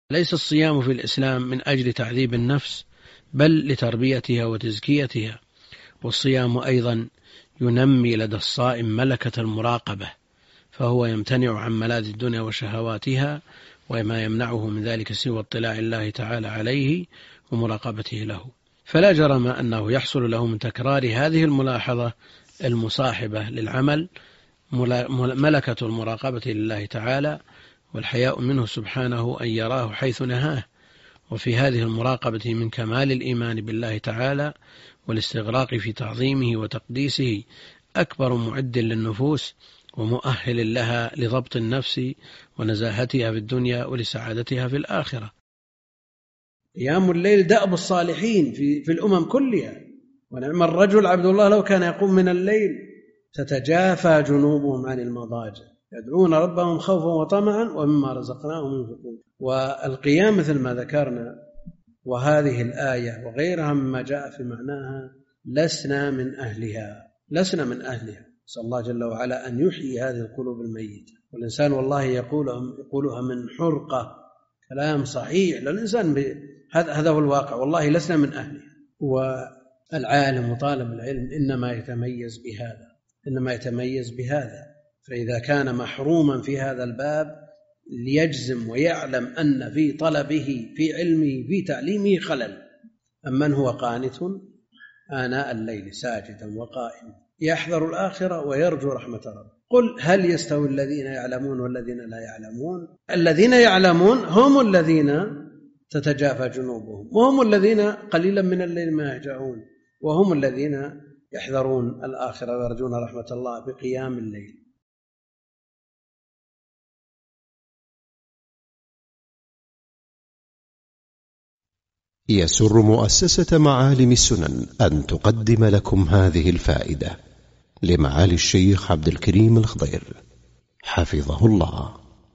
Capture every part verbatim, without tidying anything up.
ليس الصيام في الإسلام من أجل تعذيب النفس، بل لتربيتها وتزكيتها. والصيام أيضا ينمي لدى الصائم ملكة المراقبة، فهو يمتنع عن ملاذ الدنيا وشهواتها، وما يمنعه من ذلك سوى اطلاع الله تعالى عليه ومراقبته له. فلا جرم أنه يحصل له من تكرار هذه الملاحظة المصاحبة للعمل ملكة المراقبة لله تعالى، والحياء منه سبحانه أن يراه حيث نهاه. وفي هذه المراقبة من كمال الإيمان بالله تعالى والاستغراق في تعظيمه وتقديسه أكبر معد للنفوس ومؤهل لها لضبط النفس ونزاهتها في الدنيا ولسعادتها في الآخرة. قيام الليل دأب الصالحين في, في الأمم كلها، ونعم الرجل عبد الله لو كان يقوم من الليل. تتجافى جنوبهم عن المضاجع يدعون ربهم خوفا وطمعا ومما رزقناهم ينفقون. والقيام مثل ما ذكرنا وهذه الآية وغيرها مما جاء في معناها لسنا من أهلها، لسنا من أهلها. نسأل الله جل وعلا أن يحيي هذه القلوب الميتة. والإنسان والله يقولها من حرقة، كلام صحيح للإنسان، هذا هو الواقع، والله لسنا من أهلها. والعالم وطالب العلم إنما يتميز بهذا، إنما يتميز بهذا. فإذا كان محروما في هذا الباب ليجزم ويعلم أن في طلبه في علمه في تعليمه خلل. أمن هو قانت آناء الليل ساجدا وقائما يحذر الآخرة ويرجو رحمة ربه. قل هل يستوي الذين يعلمون والذين لا يعلمون؟ الذين يعلمون هم الذين تتجافى جنوبهم، وهم الذين قليلا من الليل ما يهجعون، وهم الذين يحذرون الآخرة ويرجون رحمة الله بقيام الليل. يسر مؤسسة معالم السنن أن تقدم لكم هذه الفائدة لمعالي الشيخ عبد الكريم الخضير حفظه الله.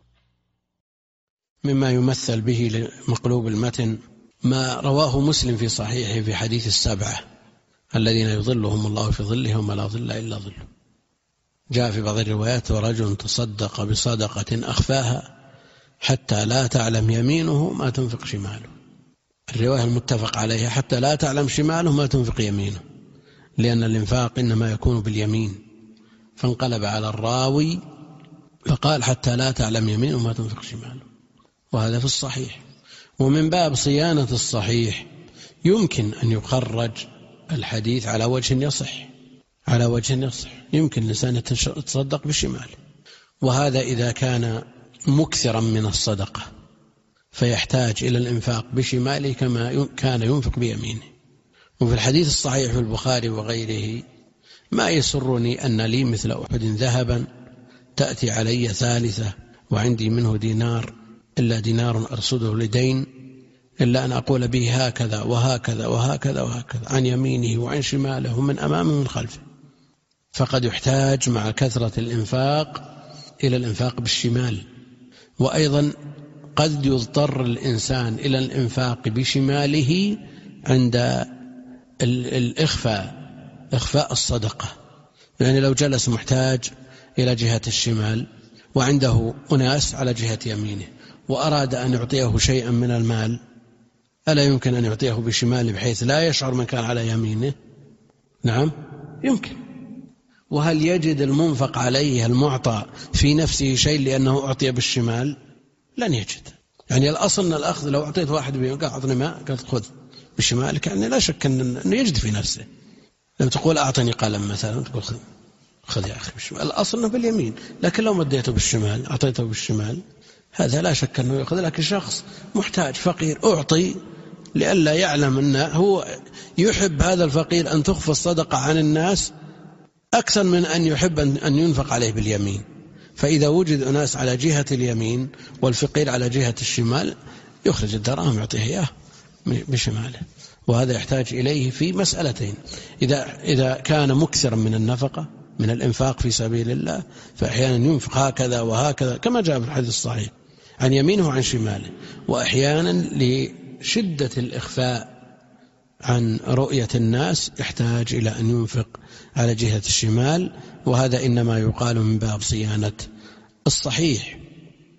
مما يمثل به لمقلوب المتن ما رواه مسلم في صحيحه في حديث السبعة الذين يظلهم الله في ظله وما لا ظل إلا ظله. جاء في بعض الروايات ورجل تصدق بصدقة أخفاها حتى لا تعلم يمينه ما تنفق شماله. الرواية المتفق عليها حتى لا تعلم شماله ما تنفق يمينه، لأن الإنفاق إنما يكون باليمين. فانقلب على الراوي فقال حتى لا تعلم يمينه ما تنفق شماله، وهذا في الصحيح. ومن باب صيانة الصحيح يمكن أن يخرج الحديث على وجه يصح، على وجه يصح يمكن الإنسان يتصدق بالشمال، وهذا إذا كان مكثرا من الصدقة فيحتاج إلى الإنفاق بشماله كما كان ينفق بيمينه. وفي الحديث الصحيح في البخاري وغيره ما يسرني أن لي مثل أحد ذهبا تأتي علي ثالثة وعندي منه دينار إلا دينار أرصده لدين، إلا أن أقول به هكذا وهكذا وهكذا وهكذا عن يمينه وعن شماله ومن أمامه ومن خلفه. فقد يحتاج مع كثرة الإنفاق إلى الإنفاق بالشمال. وأيضا قد يضطر الإنسان إلى الإنفاق بشماله عند الإخفاء، إخفاء الصدقة. يعني لو جلس محتاج إلى جهة الشمال وعنده أناس على جهة يمينه وأراد أن يعطيه شيئا من المال، ألا يمكن أن يعطيه بشماله بحيث لا يشعر من كان على يمينه؟ نعم يمكن. وهل يجد المنفق عليه المعطى في نفسه شيء لأنه أعطي بالشمال؟ لن يجد. يعني الأصل أن الأخذ لو أعطيت واحد بيقول أعطني ماء قلت خذ بشمالك، يعني لا شك أنه يجد في نفسه. لما تقول أعطني قلم مثلا تقول خذ خذ يا أخي بالشمال، الأصل أنه باليمين. لكن لو مديته بالشمال أعطيته بالشمال هذا لا شك أنه يأخذ. لكن شخص محتاج فقير أعطي لئلا يعلم أنه هو يحب هذا الفقير أن تخفى الصدقة عن الناس أكثر من أن يحب أن ينفق عليه باليمين. فإذا وجد أناس على جهة اليمين والفقير على جهة الشمال يخرج الدراهم يعطيه إياه بشماله. وهذا يحتاج إليه في مسألتين: إذا إذا كان مكثرا من النفقة من الإنفاق في سبيل الله فأحيانا ينفق هكذا وهكذا كما جاء في الحديث الصحيح عن يمينه وعن شماله، وأحيانا لشدة الإخفاء عن رؤية الناس يحتاج إلى أن ينفق على جهة الشمال. وهذا إنما يقال من باب صيانة الصحيح.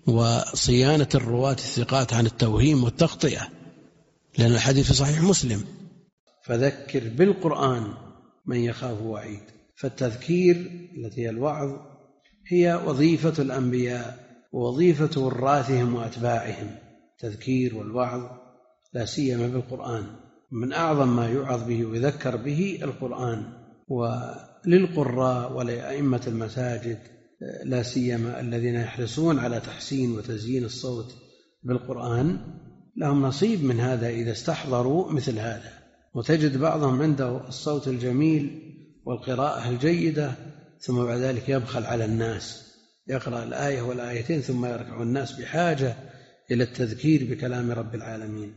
وصيانة الرواة الثقات عن التوهيم والتخطئة، لأن الحديث في صحيح مسلم: فذكر بالقرآن من يخاف وعيد. فالتذكير التي هي الوعظ هي وظيفة الأنبياء ووظيفة وراثهم وأتباعهم، تذكير والوعظ، لا سيما بالقرآن. من أعظم ما يوعظ به ويذكر به القرآن. وللقراء ولأئمة المساجد لا سيما الذين يحرصون على تحسين وتزيين الصوت بالقرآن لهم نصيب من هذا إذا استحضروا مثل هذا. وتجد بعضهم عنده الصوت الجميل والقراءة الجيدة ثم بعد ذلك يبخل على الناس، يقرأ الآية والآيتين ثم يركع. الناس بحاجة إلى التذكير بكلام رب العالمين.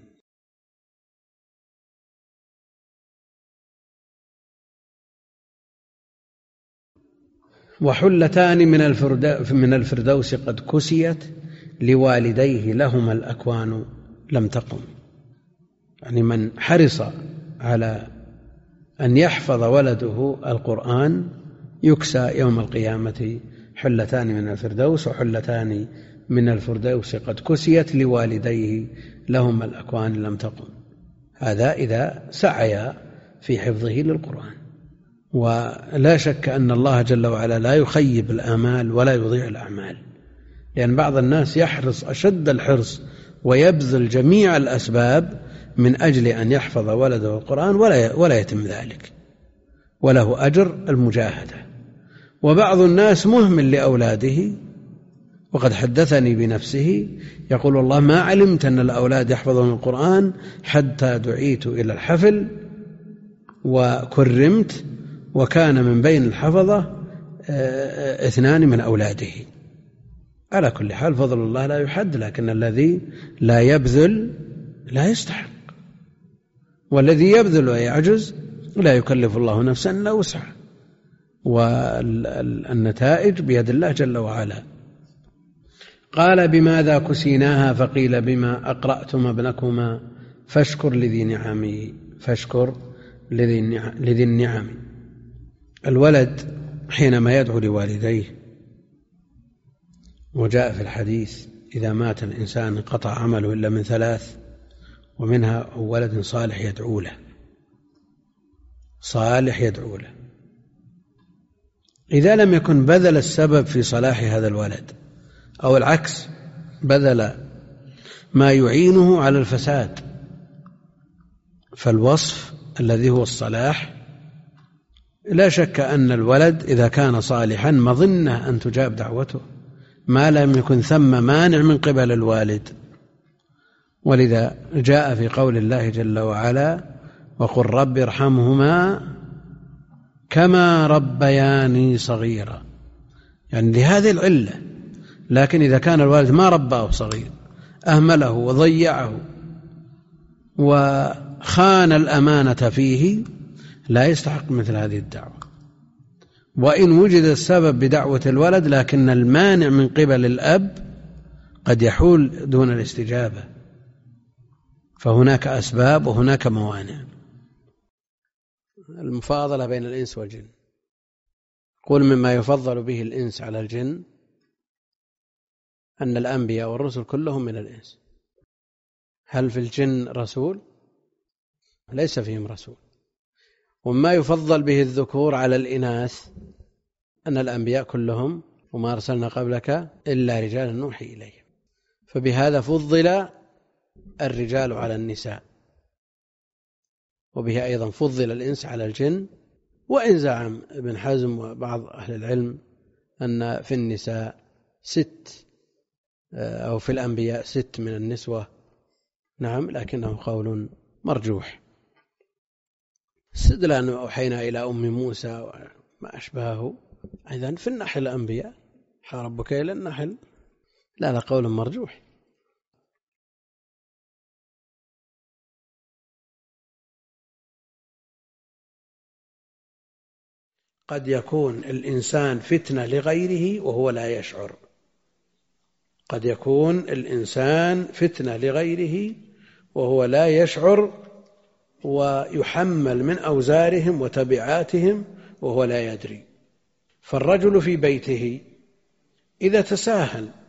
وحلتان من الفردوس قد كسيت لوالديه لهما الأكوان لم تقم. يعني من حرص على أن يحفظ ولده القرآن يكسى يوم القيامة حلتان من الفردوس، وحلتان من الفردوس قد كسيت لوالديه لهما الأكوان لم تقم. هذا إذا سعي في حفظه للقرآن. ولا شك أن الله جل وعلا لا يخيب الآمال ولا يضيع الأعمال، لأن بعض الناس يحرص أشد الحرص ويبذل جميع الأسباب من أجل أن يحفظ ولده القرآن ولا ولا يتم ذلك، وله أجر المجاهدة. وبعض الناس مهمل لأولاده، وقد حدثني بنفسه يقول: الله ما علمت أن الأولاد يحفظون القرآن حتى دعيت إلى الحفل وكرمت، وكان من بين الحفظة اثنان من أولاده. على كل حال فضل الله لا يحد، لكن الذي لا يبذل لا يستحق، والذي يبذل ويعجز لا يكلف الله نفسا إلا وسعها، والنتائج بيد الله جل وعلا. قال: بماذا كسيناها؟ فقيل: بما أقرأتم ابنكما فاشكر لذي نعمه فاشكر لذي النعم. الولد حينما يدعو لوالديه، وجاء في الحديث: إذا مات الإنسان انقطع عمله إلا من ثلاث، ومنها ولد صالح يدعو له، صالح يدعو له. إذا لم يكن بذل السبب في صلاح هذا الولد، أو العكس بذل ما يعينه على الفساد، فالوصف الذي هو الصلاح لا شك أن الولد إذا كان صالحا مظنة أن تجاب دعوته ما لم يكن ثم مانع من قبل الوالد. ولذا جاء في قول الله جل وعلا: وقل رب ارحمهما كما ربياني صغيرا، يعني لهذه العلة. لكن إذا كان الوالد ما رباه صغير، أهمله وضيعه وخان الأمانة فيه، لا يستحق مثل هذه الدعوة. وإن وجد السبب بدعوة الولد لكن المانع من قبل الأب قد يحول دون الاستجابة، فهناك أسباب وهناك موانع. المفاضلة بين الإنس والجن. قل: مما يفضل به الإنس على الجن أن الأنبياء والرسل كلهم من الإنس. هل في الجن رسول؟ ليس فيهم رسول. وما يفضل به الذكور على الإناث أن الأنبياء كلهم وما أرسلنا قبلك إلا رجالا نوحي إليهم، فبهذا فضل الرجال على النساء، وبه أيضا فضل الإنس على الجن. وإن زعم ابن حزم وبعض أهل العلم أن في النساء ست أو في الأنبياء ست من النسوة، نعم، لكنه قول مرجوح. استدلال أنه أوحينا إلى أم موسى وما أشبهه، إذن في النحل الأنبياء ربك إلى النحل، لا لا قول مرجوح. قد يكون الإنسان فتنة لغيره وهو لا يشعر، قد يكون الإنسان فتنة لغيره وهو لا يشعر، ويحمل من أوزارهم وتبعاتهم وهو لا يدري. فالرجل في بيته إذا تساهل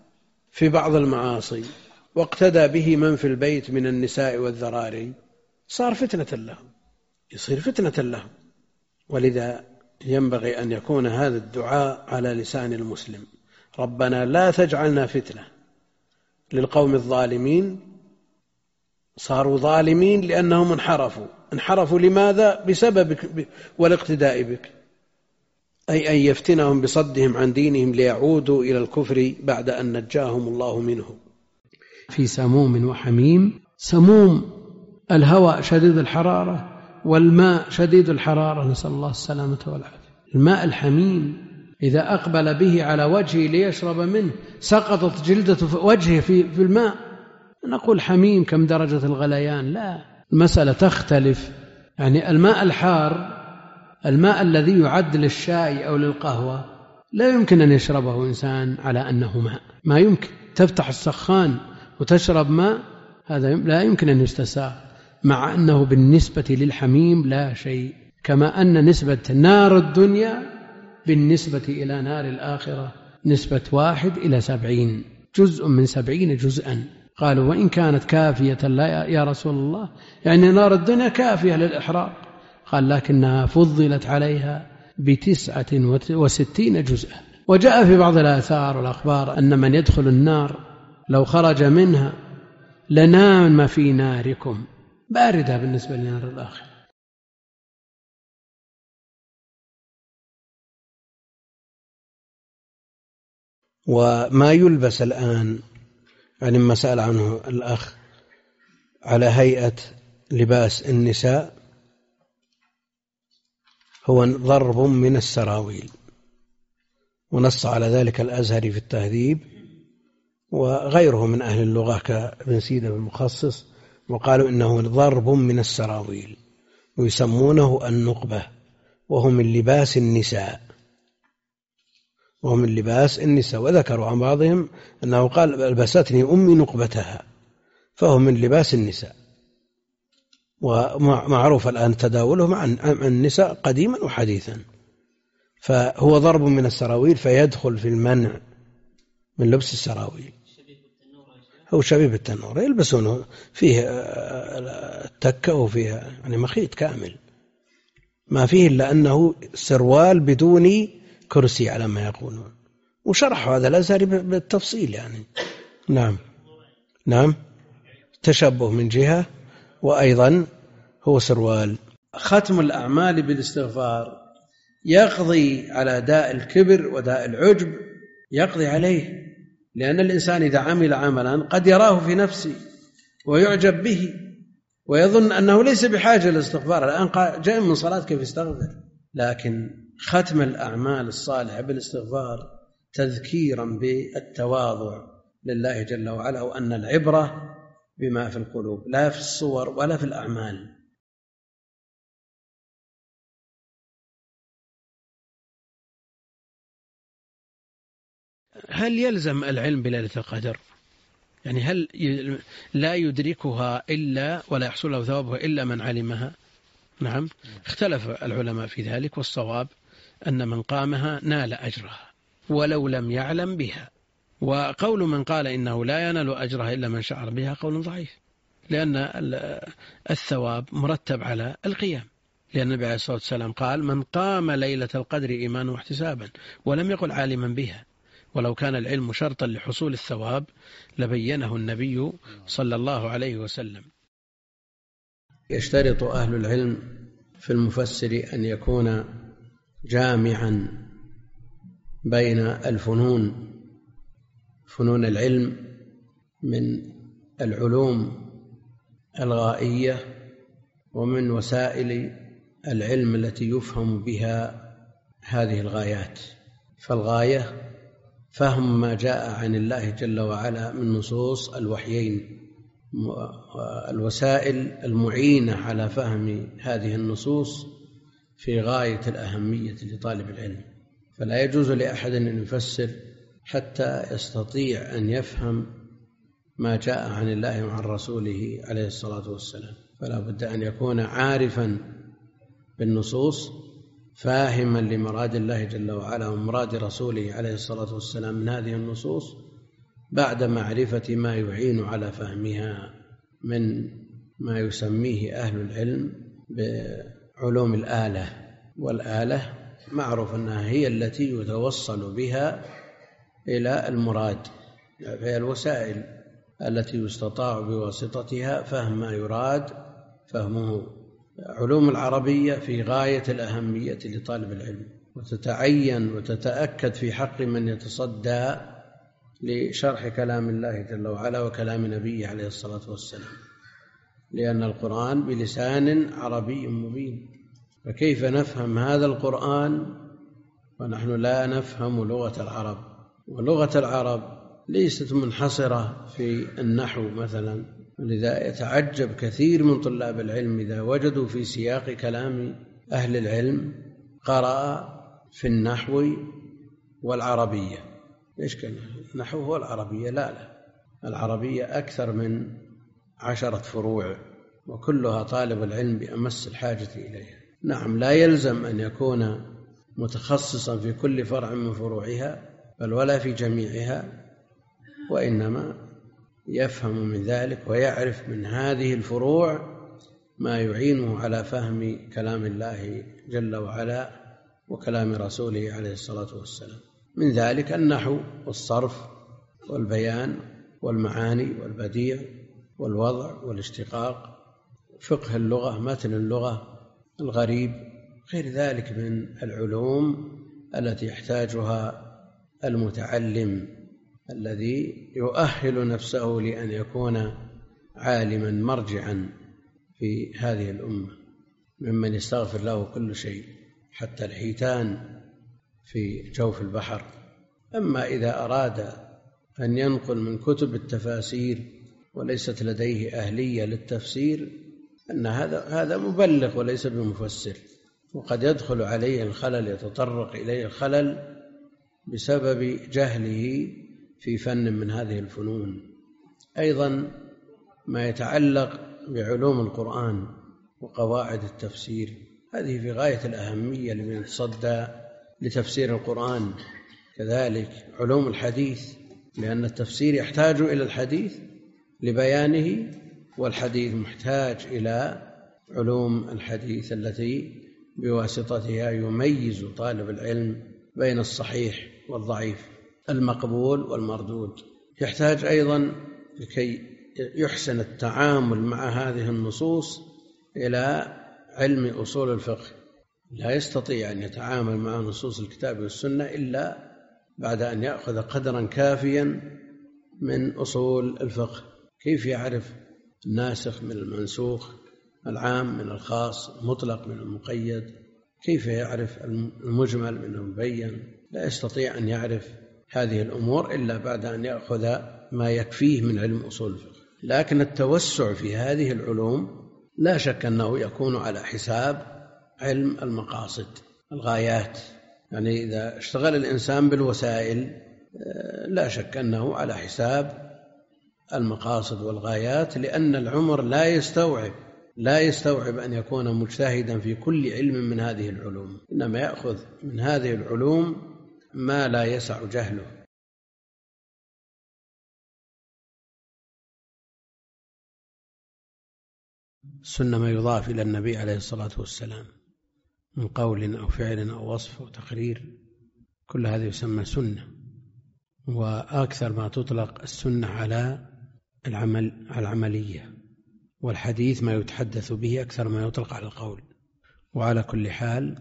في بعض المعاصي واقتدى به من في البيت من النساء والذراري صار فتنة لهم، يصير فتنة لهم. ولذا ينبغي أن يكون هذا الدعاء على لسان المسلم: ربنا لا تجعلنا فتنة للقوم الظالمين. صاروا ظالمين لأنهم انحرفوا. انحرفوا لماذا؟ بسببك والاقتداء بك، أي أن يفتنهم بصدهم عن دينهم ليعودوا إلى الكفر بعد أن نجاهم الله منه. في سموم وحميم. سموم الهواء شديد الحرارة، والماء شديد الحرارة، نسأل الله السلامة والعافية. الماء الحميم إذا أقبل به على وجهه ليشرب منه سقطت جلدة وجهه في الماء. نقول حميم كم درجة الغليان؟ لا، المسألة تختلف. يعني الماء الحار، الماء الذي يعد للشاي أو للقهوة، لا يمكن أن يشربه إنسان على أنه ماء، ما يمكن. تفتح السخان وتشرب ماء، هذا لا يمكن أن يستساغ، مع أنه بالنسبة للحميم لا شيء. كما أن نسبة نار الدنيا بالنسبة إلى نار الآخرة نسبة واحد إلى سبعين، جزء من سبعين جزءا. قالوا وإن كانت كافية لا يا رسول الله، يعني نار الدنيا كافية للإحراق. قال لكنها فضلت عليها بتسعة وستين جزءا. وجاء في بعض الآثار والأخبار أن من يدخل النار لو خرج منها لنام في ناركم، باردة بالنسبة لنار الآخرة. وما يلبس الآن، يعني ما سأل عنه الأخ، على هيئة لباس النساء، هو ضرب من السراويل، ونص على ذلك الأزهري في التهذيب وغيره من أهل اللغة كابن سيدة المخصص، وقالوا إنه ضرب من السراويل، ويسمونه النقبة، وهو من لباس النساء، وهو من لباس النساء. وذكروا عن بعضهم أنه قال ألبستني أمي نقبتها، فهو من لباس النساء، ومعروف الآن تداوله مع النساء قديما وحديثا. فهو ضرب من السراويل، فيدخل في المنع من لبس السراويل. هو شبيب التنور، يلبسونه فيه التكة وفيه يعني مخيط كامل، ما فيه إلا أنه سروال بدون كرسي على ما يقولون. وشرح هذا الأزهري بالتفصيل يعني. نعم نعم، تشبه من جهة، وأيضا هو سروال. ختم الأعمال بالاستغفار يقضي على داء الكبر وداء العجب، يقضي عليه، لأن الإنسان إذا عمل عملا قد يراه في نفسه ويعجب به ويظن أنه ليس بحاجة للاستغفار. الآن جاء من صلاة كيف يستغفر؟ لكن ختم الأعمال الصالحة بالاستغفار تذكيرا بالتواضع لله جل وعلا، وأن العبرة بما في القلوب لا في الصور ولا في الأعمال. هل يلزم العلم بليلة القدر؟ يعني هل لا يدركها إلا ولا يحصل له ثوابها إلا من علمها؟ نعم، اختلف العلماء في ذلك، والصواب أن من قامها نال أجرها ولو لم يعلم بها. وقول من قال إنه لا ينال أجرها إلا من شعر بها قول ضعيف، لأن الثواب مرتب على القيام، لأن النبي عليه الصلاة والسلام قال من قام ليلة القدر إيمانا واحتسابا، ولم يقل عالما بها. ولو كان العلم شرطا لحصول الثواب لبينه النبي صلى الله عليه وسلم. يشترط أهل العلم في المفسر أن يكون جامعا بين الفنون، فنون العلم من العلوم الغائية ومن وسائل العلم التي يفهم بها هذه الغايات. فالغاية فهم ما جاء عن الله جل وعلا من نصوص الوحيين، الوسائل المعينة على فهم هذه النصوص في غاية الأهمية لطالب العلم. فلا يجوز لأحد أن يفسر حتى يستطيع أن يفهم ما جاء عن الله وعن رسوله عليه الصلاة والسلام. فلا بد أن يكون عارفا بالنصوص، فاهما لمراد الله جل وعلا ومراد رسوله عليه الصلاة والسلام من هذه النصوص، بعد معرفة ما يعين على فهمها من ما يسميه أهل العلم بعلوم الآلة. والآلة معروف أنها هي التي يتوصل بها إلى المراد، فهي الوسائل التي يستطاع بواسطتها فهم ما يراد فهمه. علوم العربية في غاية الأهمية لطالب العلم، وتتعين وتتأكد في حق من يتصدى لشرح كلام الله جل وعلا وكلام نبيه عليه الصلاة والسلام، لأن القرآن بلسان عربي مبين، فكيف نفهم هذا القرآن ونحن لا نفهم لغة العرب؟ ولغة العرب ليست منحصرة في النحو مثلا، لذا يتعجب كثير من طلاب العلم إذا وجدوا في سياق كلام أهل العلم قرأ في النحو والعربية. إيش كان النحو هو العربية؟ لا لا، العربية أكثر من عشرة فروع، وكلها طالب العلم بأمس الحاجة إليها. نعم، لا يلزم أن يكون متخصصا في كل فرع من فروعها بل ولا في جميعها، وإنما يفهم من ذلك ويعرف من هذه الفروع ما يعينه على فهم كلام الله جل وعلا وكلام رسوله عليه الصلاة والسلام. من ذلك النحو والصرف والبيان والمعاني والبديع والوضع والاشتقاق، فقه اللغة، متن اللغة، الغريب، غير ذلك من العلوم التي يحتاجها المتعلم الذي يؤهل نفسه لأن يكون عالما مرجعا في هذه الأمة، ممن يستغفر له كل شيء حتى الحيتان في جوف البحر. أما إذا أراد أن ينقل من كتب التفاسير وليست لديه أهلية للتفسير، أن هذا هذا مبلغ وليس بمفسر، وقد يدخل عليه الخلل، يتطرق إليه الخلل بسبب جهله في فن من هذه الفنون. أيضا ما يتعلق بعلوم القرآن وقواعد التفسير، هذه في غاية الأهمية لمن يتصدى لتفسير القرآن. كذلك علوم الحديث، لأن التفسير يحتاج إلى الحديث لبيانه، والحديث محتاج إلى علوم الحديث التي بواسطتها يميز طالب العلم بين الصحيح والضعيف، المقبول والمردود. يحتاج أيضا لكي يحسن التعامل مع هذه النصوص إلى علم أصول الفقه، لا يستطيع أن يتعامل مع نصوص الكتاب والسنة إلا بعد أن يأخذ قدرا كافيا من أصول الفقه. كيف يعرف الناسخ من المنسوخ، العام من الخاص، المطلق من المقيد؟ كيف يعرف المجمل من المبين؟ لا يستطيع أن يعرف هذه الأمور إلا بعد أن يأخذ ما يكفيه من علم أصول الفقه. لكن التوسع في هذه العلوم لا شك أنه يكون على حساب علم المقاصد، الغايات. يعني إذا اشتغل الإنسان بالوسائل لا شك أنه على حساب المقاصد والغايات، لأن العمر لا يستوعب لا يستوعب أن يكون مجتهدا في كل علم من هذه العلوم، إنما يأخذ من هذه العلوم ما لا يسع جهله. السنة ما يضاف إلى النبي عليه الصلاة والسلام من قول أو فعل أو وصف أو تقرير، كل هذا يسمى سنة. وأكثر ما تطلق السنة على العمل على العملية، والحديث ما يتحدث به أكثر ما يطلق على القول. وعلى كل حال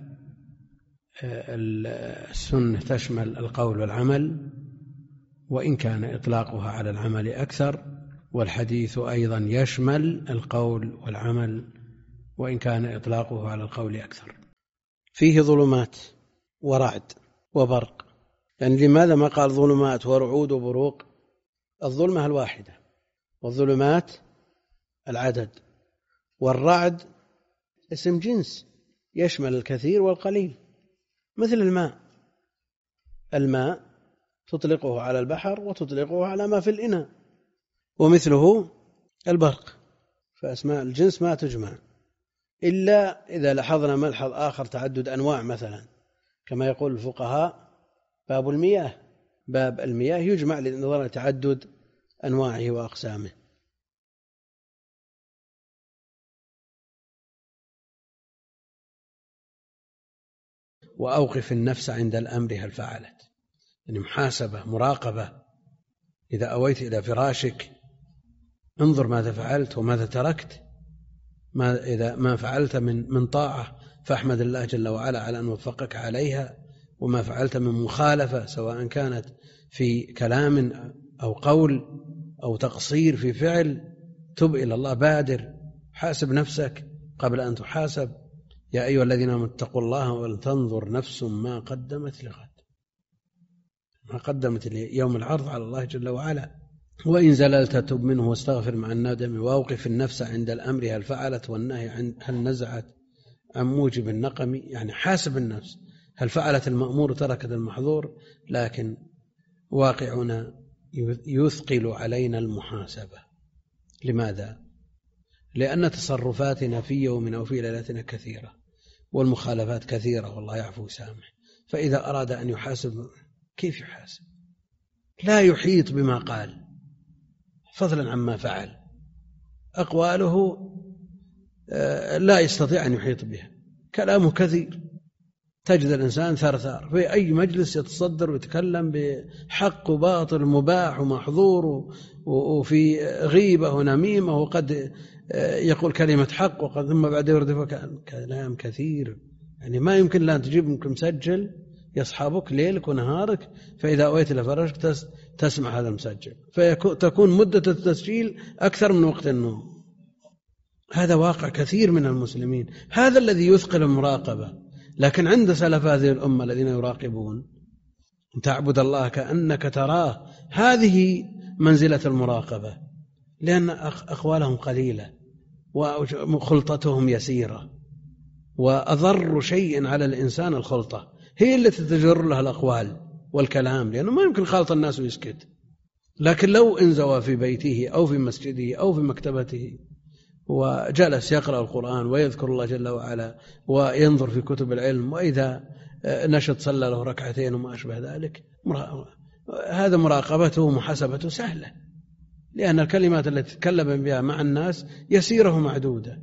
السنة تشمل القول والعمل، وإن كان إطلاقها على العمل أكثر، والحديث أيضا يشمل القول والعمل وإن كان إطلاقه على القول أكثر. فيه ظلمات ورعد وبرق. يعني لماذا ما قال ظلمات ورعود وبروق؟ الظلمة الواحدة، والظلمات العدد، والرعد اسم جنس يشمل الكثير والقليل، مثل الماء. الماء تطلقه على البحر وتطلقه على ما في الإناء، ومثله البرق. فأسماء الجنس ما تجمع إلا إذا لاحظنا ملحظ آخر، تعدد أنواع مثلا، كما يقول الفقهاء باب المياه، باب المياه يجمع لنظر تعدد أنواعه وأقسامه. وأوقف النفس عند الأمر هل فعلت، يعني محاسبة مراقبة. إذا أويت إلى فراشك انظر ماذا فعلت وماذا تركت. ما إذا ما فعلت من من طاعة فاحمد الله جل وعلا على أن وفقك عليها، وما فعلت من مخالفة سواء كانت في كلام أو قول أو تقصير في فعل تب إلى الله، بادر، حاسب نفسك قبل أن تحاسب. يا أيها الذين آمنوا اتقوا الله ولتنظر نفس ما قدمت لغد، ما قدمت ليوم العرض على الله جل وعلا. وإن زللت تب منه واستغفر مع الندم. وأوقف النفس عند الأمر هل فعلت، والنهي عن هل نزعت عن موجب النقم، يعني حاسب النفس هل فعلت المأمور تركت المحظور. لكن واقعنا يثقل علينا المحاسبة. لماذا؟ لأن تصرفاتنا في يومنا وفي ليلتنا كثيرة، والمخالفات كثيرة، والله يعفو ويسامح. فإذا أراد أن يحاسب كيف يحاسب؟ لا يحيط بما قال فضلا عما فعل. أقواله لا يستطيع أن يحيط بها، كلامه كثير. تجد الإنسان ثرثار في أي مجلس يتصدر ويتكلم بحق وباطل مباح ومحظور، وفي غيبة ونميمة، وقد يقول كلمة حق وقد ثم بعد يردف كلام كثير. يعني ما يمكن لا تجيب ممكن مسجل يصحبك ليلك ونهارك، فإذا أويت إلى فراشك تسمع هذا المسجل، فتكون مدة التسجيل أكثر من وقت النوم. هذا واقع كثير من المسلمين، هذا الذي يثقل المراقبة. لكن عند سلف هذه الأمة الذين يراقبون تعبد الله كأنك تراه، هذه منزلة المراقبة، لأن أقوالهم قليلة وخلطتهم يسيرة، وأضر شيء على الإنسان الخلطة هي التي تجر له الأقوال والكلام، لأنه ما يمكن خالط الناس ويسكت. لكن لو انزوى في بيته أو في مسجده أو في مكتبته وجلس يقرأ القرآن ويذكر الله جل وعلا وينظر في كتب العلم، وإذا نشط صلى له ركعتين وما أشبه ذلك، هذا مراقبته ومحاسبته سهلة، لأن الكلمات التي تتكلم بها مع الناس يسيرة معدودة.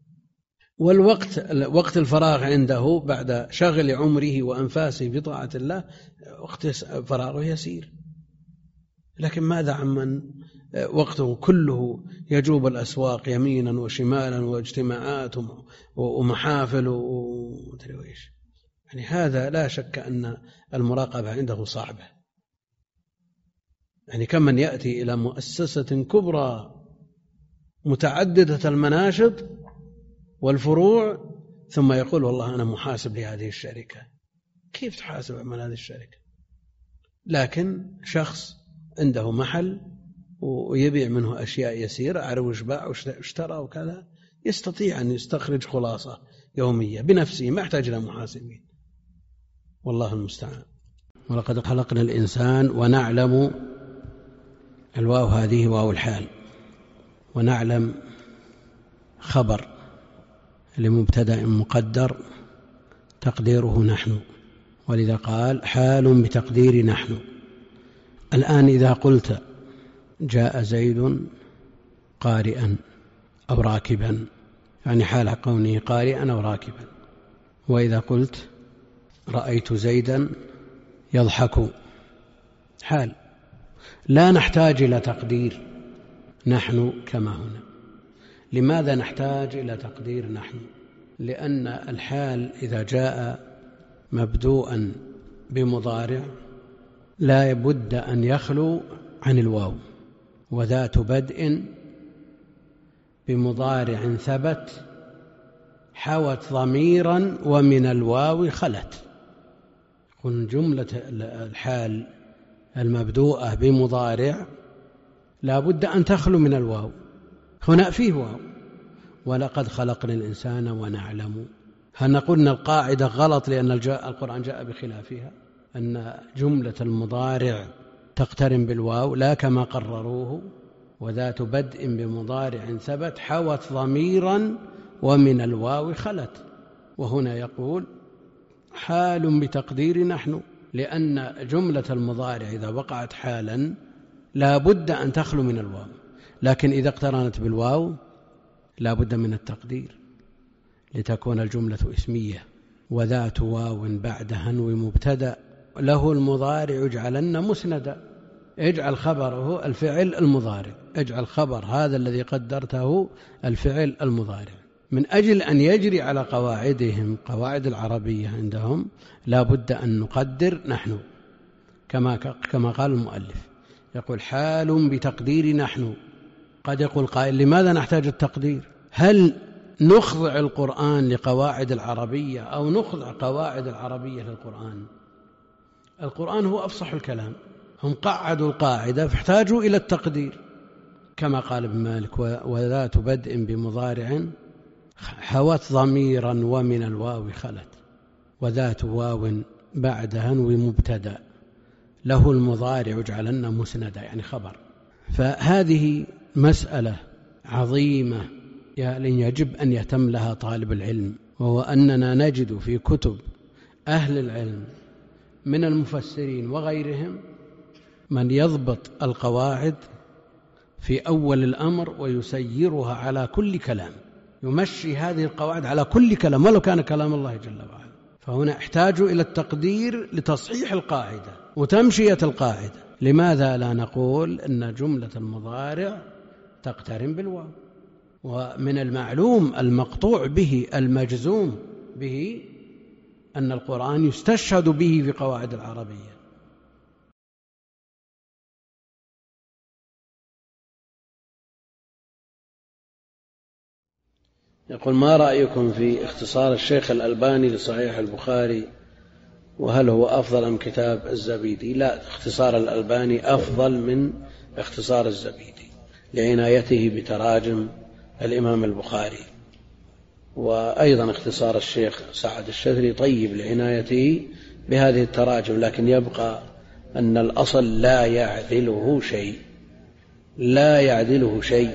والوقت وقت الفراغ عنده بعد شغل عمره وأنفاسه بطاعة الله وقت فراغه يسير. لكن ماذا عمن وقته كله يجوب الأسواق يمينا وشمالا واجتماعات ومحافل ومدري وإيش؟ يعني هذا لا شك أن المراقبة عنده صعبة. يعني كم من يأتي إلى مؤسسة كبرى متعددة المناشط والفروع ثم يقول والله أنا محاسب لهذه الشركة. كيف تحاسب عن هذه الشركة؟ لكن شخص عنده محل ويبيع منه أشياء يسيرة، أعرف وش باع واشترى وكذا، يستطيع أن يستخرج خلاصة يومية بنفسه، ما يحتاج إلى محاسبين. والله المستعان. ولقد خلقنا الإنسان ونعلم، الواو هذه واو الحال، ونعلم خبر لمبتدأ مقدر تقديره نحن، ولذا قال حال بتقدير نحن. الآن إذا قلت جاء زيد قارئا أو راكبا، يعني حال كونه قارئا أو راكبا. وإذا قلت رأيت زيدا يضحك، حال. لا نحتاج إلى تقدير نحن كما هنا. لماذا نحتاج إلى تقدير نحن؟ لأن الحال إذا جاء مبدوءا بمضارع لا بد أن يخلو عن الواو، وذات بدء بمضارع ثبت حوت ضميرا ومن الواو خلت. يكون جملة الحال المبدوءة بمضارع لا بد أن تخلو من الواو، هنا فيه واو. ولقد خلقنا الإنسان ونعلم. هل نقولنا القاعدة غلط لأن القرآن جاء بخلافها، أن جملة المضارع تقترن بالواو؟ لا، كما قرروه وذات بدء بمضارع ثبت حوت ضميرا ومن الواو خلت. وهنا يقول حال بتقدير نحن، لأن جملة المضارع إذا وقعت حالا لا بد أن تخلو من الواو، لكن إذا اقترنت بالواو لا بد من التقدير لتكون الجملة اسمية. وذات واو بعد هنو مبتدأ له المضارع اجعلن مسندا، اجعل خبره الفعل المضارع، اجعل خبر هذا الذي قدرته الفعل المضارع، من أجل أن يجري على قواعدهم قواعد العربية عندهم لا بد أن نقدر نحن كما كما قال المؤلف، يقول حال بتقدير نحن. قد يقول قائل لماذا نحتاج التقدير؟ هل نخضع القرآن لقواعد العربية أو نخضع قواعد العربية للقرآن؟ القرآن هو أفصح الكلام، هم قعدوا القاعدة فاحتاجوا إلى التقدير، كما قال ابن مالك وذات بدء بمضارع حوت ضميرا ومن الواو خلت، وذات واو بعد هنو مبتدأ له المضارع اجعلن مسندا يعني خبر. فهذه مسألة عظيمة يجب أن يهتم لها طالب العلم، وهو أننا نجد في كتب أهل العلم من المفسرين وغيرهم من يضبط القواعد في أول الأمر ويسيرها على كل كلام، يمشي هذه القواعد على كل كلام ولو كان كلام الله جل وعلا. فهنا احتاجوا إلى التقدير لتصحيح القاعدة وتمشية القاعدة. لماذا لا نقول أن جملة المضارع تقترن بالواو؟ ومن المعلوم المقطوع به المجزوم به أن القرآن يستشهد به في قواعد العربية. يقول ما رأيكم في اختصار الشيخ الألباني لصحيح البخاري، وهل هو أفضل أم كتاب الزبيدي؟ لا، اختصار الألباني أفضل من اختصار الزبيدي لعنايته بتراجم الإمام البخاري، وأيضا اختصار الشيخ سعد الشذري طيب لعنايته بهذه التراجم، لكن يبقى أن الأصل لا يعدله شيء، لا يعدله شيء،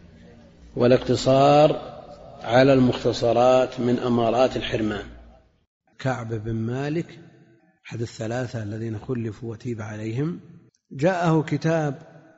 والاقتصار على المختصرات من أمارات الحرمان. كعب بن مالك أحد الثلاثة الذين خلفوا وتيب عليهم، جاءه كتاب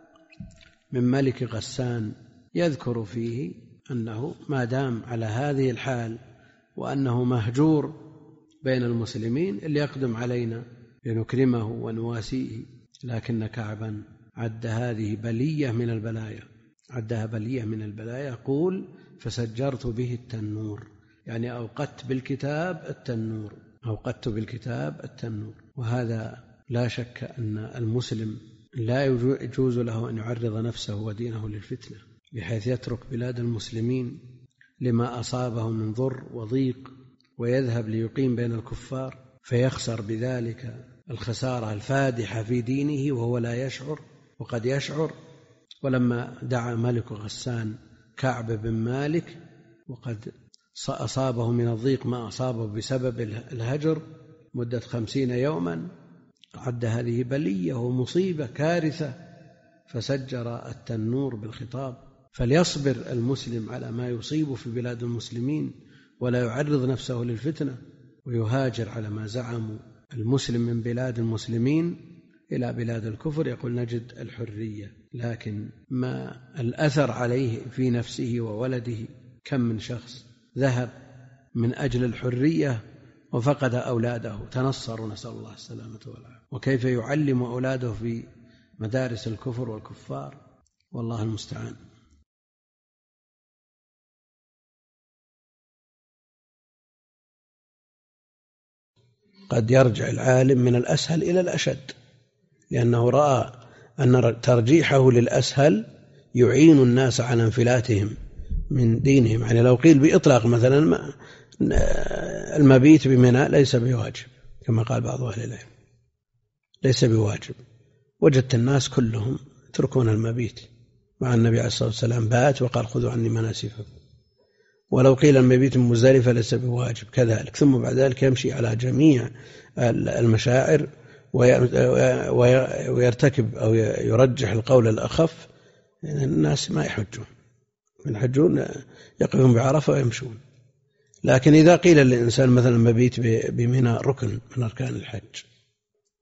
من ملك غسان يذكر فيه أنه ما دام على هذه الحال وأنه مهجور بين المسلمين اللي يقدم علينا لنكرمه ونواسيه، لكن كعبا عد هذه بلية من البلايا، عدها بلية من البلايا. يقول فسجرت به التنور، يعني أوقدت بالكتاب التنور، أوقدت بالكتاب التنور. وهذا لا شك أن المسلم لا يجوز له أن يعرض نفسه ودينه للفتنة بحيث يترك بلاد المسلمين لما أصابه من ضر وضيق ويذهب ليقيم بين الكفار فيخسر بذلك الخسارة الفادحة في دينه وهو لا يشعر، وقد يشعر. ولما دعا ملك غسان كعب بن مالك وقد أصابه من الضيق ما أصابه بسبب الهجر مدة خمسين يوما، عد هذه بلية ومصيبة كارثة، فسجر التنور بالخطاب. فليصبر المسلم على ما يصيب في بلاد المسلمين ولا يعرض نفسه للفتنة ويهاجر على ما زعموا المسلم من بلاد المسلمين إلى بلاد الكفر، يقول نجد الحرية، لكن ما الأثر عليه في نفسه وولده. كم من شخص ذهب من أجل الحرية وفقد أولاده، تنصروا نسأل الله السلامة والعافية، وكيف يعلم أولاده في مدارس الكفر والكفار، والله المستعان. قد يرجع العالم من الأسهل إلى الأشد لأنه رأى أن ترجيحه للأسهل يعين الناس على انفلاتهم من دينهم. يعني لو قيل بإطلاق مثلا المبيت بمنى ليس بواجب كما قال بعض أهل العلم، ليس بواجب، وجدت الناس كلهم يتركون المبيت مع النبي عليه الصلاة والسلام بات وقال خذوا عني مناسككم. ولو قيل المبيت من مزدلفة ليس بواجب كذلك، ثم بعد ذلك يمشي على جميع المشاعر ويرتكب أو يرجح القول الأخف. الناس ما يحجون، يحجون يقفون بعرفة ويمشون. لكن إذا قيل للإنسان مثلا مبيت بمنى ركن من أركان الحج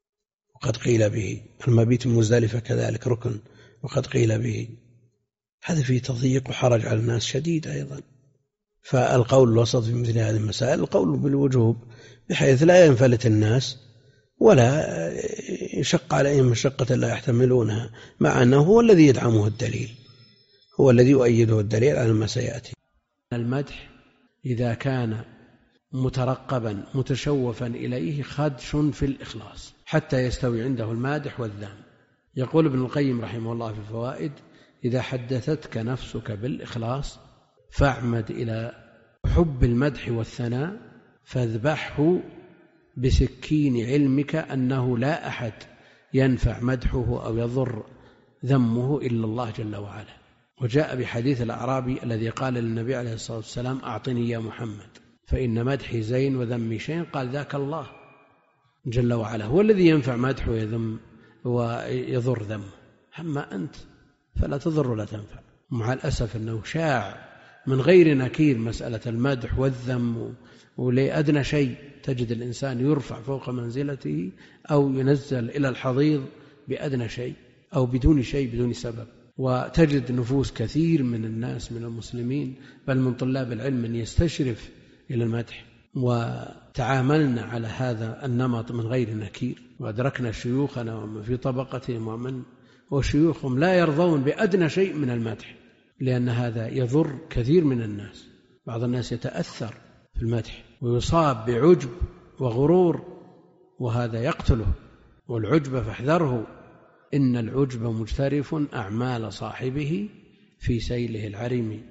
وقد قيل به، المبيت مزدلفة كذلك ركن وقد قيل به. هذا فيه تضييق وحرج على الناس شديد أيضا. فالقول الوسط في مثل هذه المسائل القول بالوجوب، بحيث لا ينفلت الناس ولا يشق عليهم مشقة لا يحتملونها، مع أنه هو الذي يدعمه الدليل، هو الذي يؤيده الدليل على ما سيأتي. المدح إذا كان مترقبا متشوفا إليه خدش في الإخلاص حتى يستوي عنده المادح والذام. يقول ابن القيم رحمه الله في الفوائد: إذا حدثتك نفسك بالإخلاص فاعمد إلى حب المدح والثناء فاذبحه بسكين علمك أنه لا أحد ينفع مدحه أو يضر ذمه إلا الله جل وعلا. وجاء بحديث الأعرابي الذي قال للنبي عليه الصلاة والسلام: أعطني يا محمد فإن مدحي زين وذمي شين. قال: ذاك الله جل وعلا هو الذي ينفع مدحه ويذم ويضر ذمه، أما أنت فلا تضر ولا تنفع. مع الأسف أنه شاع من غير نكير مسألة المدح والذم، ولأدنى شيء تجد الإنسان يرفع فوق منزلته أو ينزل إلى الحضيض بأدنى شيء أو بدون شيء بدون سبب. وتجد نفوس كثير من الناس من المسلمين بل من طلاب العلم من يستشرف إلى المدح، وتعاملنا على هذا النمط من غير نكير، وأدركنا شيوخنا ومن في طبقتهم ومن وشيوخهم لا يرضون بأدنى شيء من المدح، لأن هذا يضر كثير من الناس. بعض الناس يتأثر في المدح ويصاب بعجب وغرور، وهذا يقتله. والعجب فاحذره، إن العجب مجترف أعمال صاحبه في سيله العريم.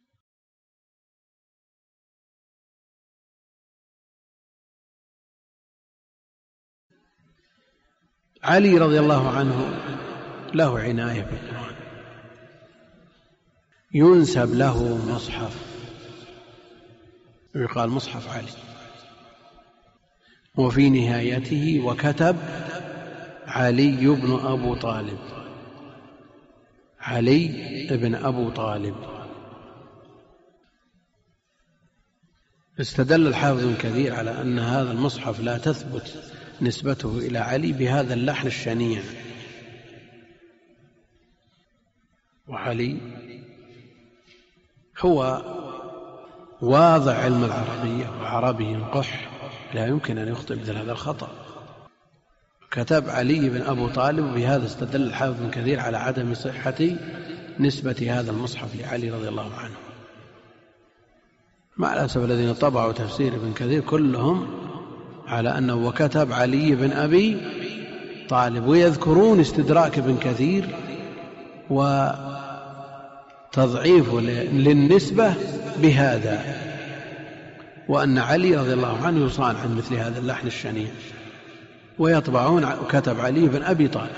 علي رضي الله عنه له عناية بالقرآن، ينسب له مصحف يقال مصحف علي، وفي نهايته وكتب علي بن أبو طالب، علي بن أبو طالب. استدل الحافظ ابن كثير على أن هذا المصحف لا تثبت نسبته إلى علي بهذا اللحن الشنيع. وعلي هو واضع علم العربية وعربي قح، لا يمكن أن يخطئ مثل هذا الخطأ. كتب علي بن أبو طالب، وبهذا استدل الحافظ بن كثير على عدم صحة نسبة هذا المصحف لعلي رضي الله عنه. مع الأسف الذين طبعوا تفسير ابن كثير كلهم على أنه وكتب علي بن أبي طالب، ويذكرون استدراك ابن كثير وتضعيفه للنسبة بهذا، وأن علي رضي الله عنه يصان عن مثل هذا اللحن الشنيع، ويطبعون كتب علي بن أبي طالب.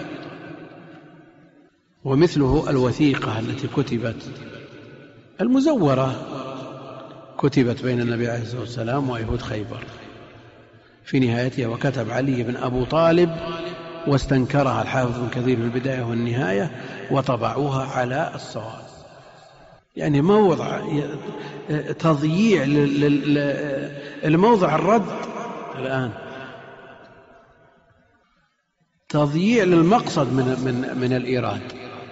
ومثله الوثيقة التي كتبت المزورة كتبت بين النبي عليه الصلاة والسلام ويهود خيبر، في نهايتها وكتب علي بن أبو طالب، واستنكرها الحافظ بن كثير في البداية والنهاية وطبعوها على الصواب. يعني موضع تضييع الموضع الرد الآن، تضييع للمقصد من, من, من الإيراد.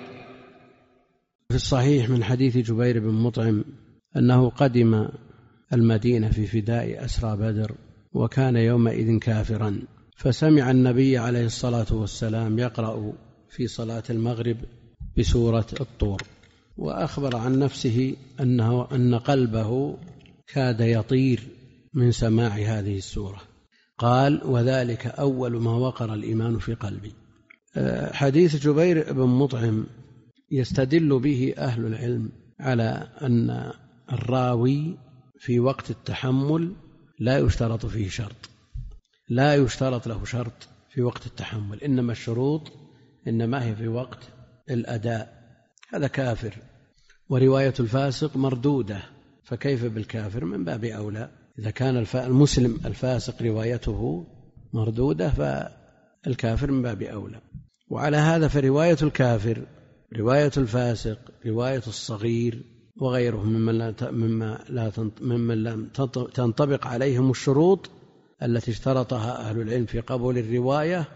في الصحيح من حديث جبير بن مطعم أنه قدم المدينة في فداء أسرى بدر، وكان يومئذ كافرا، فسمع النبي عليه الصلاة والسلام يقرأ في صلاة المغرب بسورة الطور، وأخبر عن نفسه أنه أن قلبه كاد يطير من سماع هذه السورة. قال: وذلك أول ما وقر الإيمان في قلبي. حديث جبير بن مطعم يستدل به أهل العلم على أن الراوي في وقت التحمل لا يشترط فيه شرط، لا يشترط له شرط في وقت التحمل، إنما الشروط إنما هي في وقت الأداء. هذا كافر، ورواية الفاسق مردودة، فكيف بالكافر؟ من باب أولى. إذا كان المسلم الفاسق روايته مردودة فالكافر من باب أولى. وعلى هذا فرواية الكافر، رواية الفاسق، رواية الصغير وغيرهم ممن لا مما لا ممن لم تنطبق عليهم الشروط التي اشترطها أهل العلم في قبول الرواية،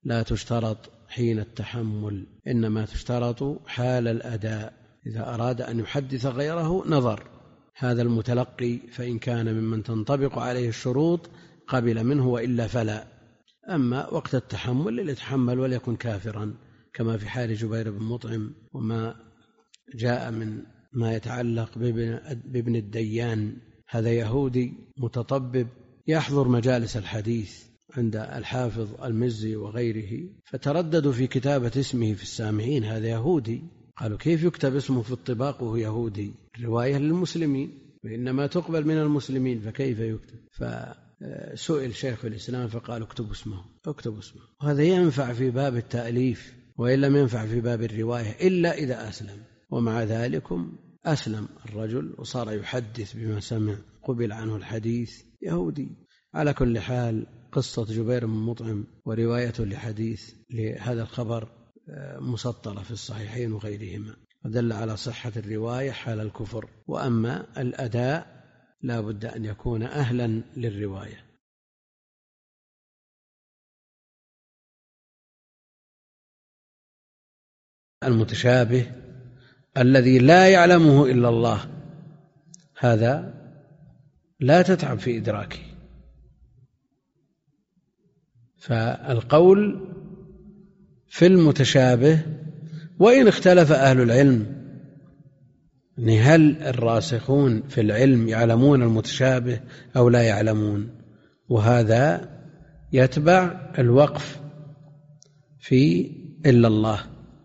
لا تشترط حين التحمل، إنما تشترط حال الأداء. إذا أراد أن يحدث غيره نظر هذا المتلقي، فإن كان ممن تنطبق عليه الشروط قبل منه، وإلا فلا. أما وقت التحمل ليتحمل وليكن كافرا، كما في حال جبير بن مطعم وما جاء من ما يتعلق بابن الديان. هذا يهودي متطبب يحضر مجالس الحديث عند الحافظ المزي وغيره، فترددوا في كتابة اسمه في السامعين، هذا يهودي. قالوا كيف يكتب اسمه في الطباق وهو يهودي؟ الرواية للمسلمين وإنما تقبل من المسلمين، فكيف يكتب؟ فسئل شيخ الإسلام فقال اكتبوا اسمه اكتبوا اسمه. وهذا ينفع في باب التأليف وإن لم ينفع في باب الرواية إلا إذا أسلم. ومع ذلكم أسلم الرجل وصار يحدث بما سمع، قبل عنه الحديث، يهودي. على كل حال قصة جبير بن مطعم وروايته لحديث لهذا الخبر مسطرة في الصحيحين وغيرهما، ودل على صحة الرواية حال الكفر. وأما الأداء لا بد أن يكون أهلا للرواية. المتشابه الذي لا يعلمه إلا الله، هذا لا تتعب في إدراكه. فالقول في المتشابه، وإن اختلف أهل العلم هل الراسخون في العلم يعلمون المتشابه أو لا يعلمون، وهذا يتبع الوقف في إلا الله.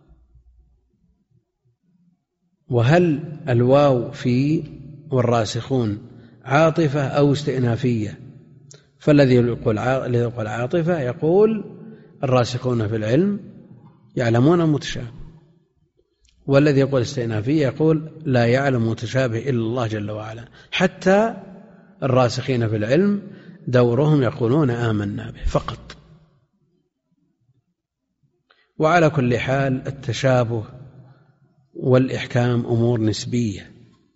وهل الواو في والراسخون عاطفة أو استئنافية؟ فالذي يقول عاطفة يقول الراسخون في العلم يعلمون المتشابه، والذي يقول استئنافية يقول لا يعلم متشابه إلا الله جل وعلا. حتى الراسخين في العلم دورهم يقولون آمنا به فقط. وعلى كل حال التشابه والإحكام أمور نسبية،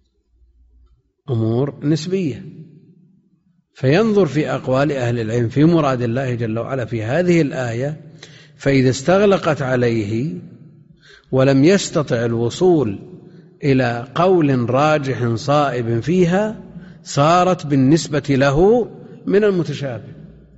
أمور نسبية، فينظر في أقوال أهل العلم في مراد الله جل وعلا في هذه الآية، فإذا استغلقت عليه ولم يستطع الوصول إلى قول راجح صائب فيها صارت بالنسبة له من المتشابه،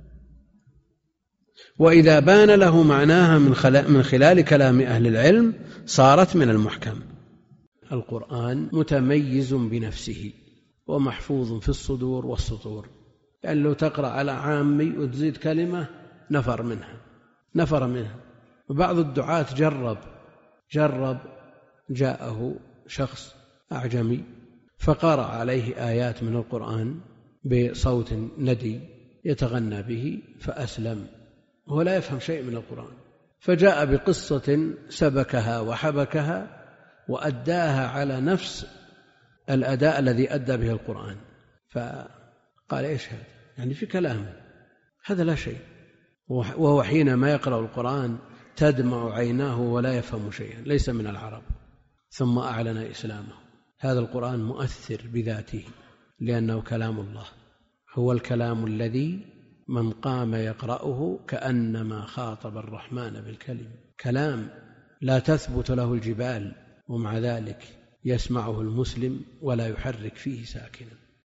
وإذا بان له معناها من خلال كلام أهل العلم صارت من المحكم. القرآن متميز بنفسه ومحفوظ في الصدور والسطور، يعني لو تقرأ على عامي وتزيد كلمة نفر منها نفر منها. وبعض الدعاة جرب جرب جاءه شخص أعجمي فقرأ عليه آيات من القرآن بصوت ندي يتغنى به فأسلم، هو لا يفهم شيء من القرآن، فجاء بقصة سبكها وحبكها وأداها على نفس الأداء الذي أدى به القرآن. فقال إيش هذا؟ يعني في كلام هذا لا شيء، وهو حينما يقرأ القرآن تدمع عيناه ولا يفهم شيئا، ليس من العرب. ثم أعلن إسلامه. هذا القرآن مؤثر بذاته لأنه كلام الله، هو الكلام الذي من قام يقرأه كأنما خاطب الرحمن بالكلم، كلام لا تثبت له الجبال، ومع ذلك يسمعه المسلم ولا يحرك فيه ساكنا.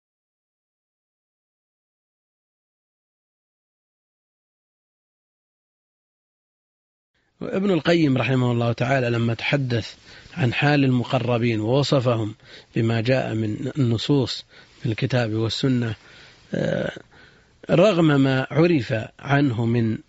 وابن القيم رحمه الله تعالى لما تحدث عن حال المقربين ووصفهم بما جاء من النصوص في الكتاب والسنة، رغم ما عرف عنه من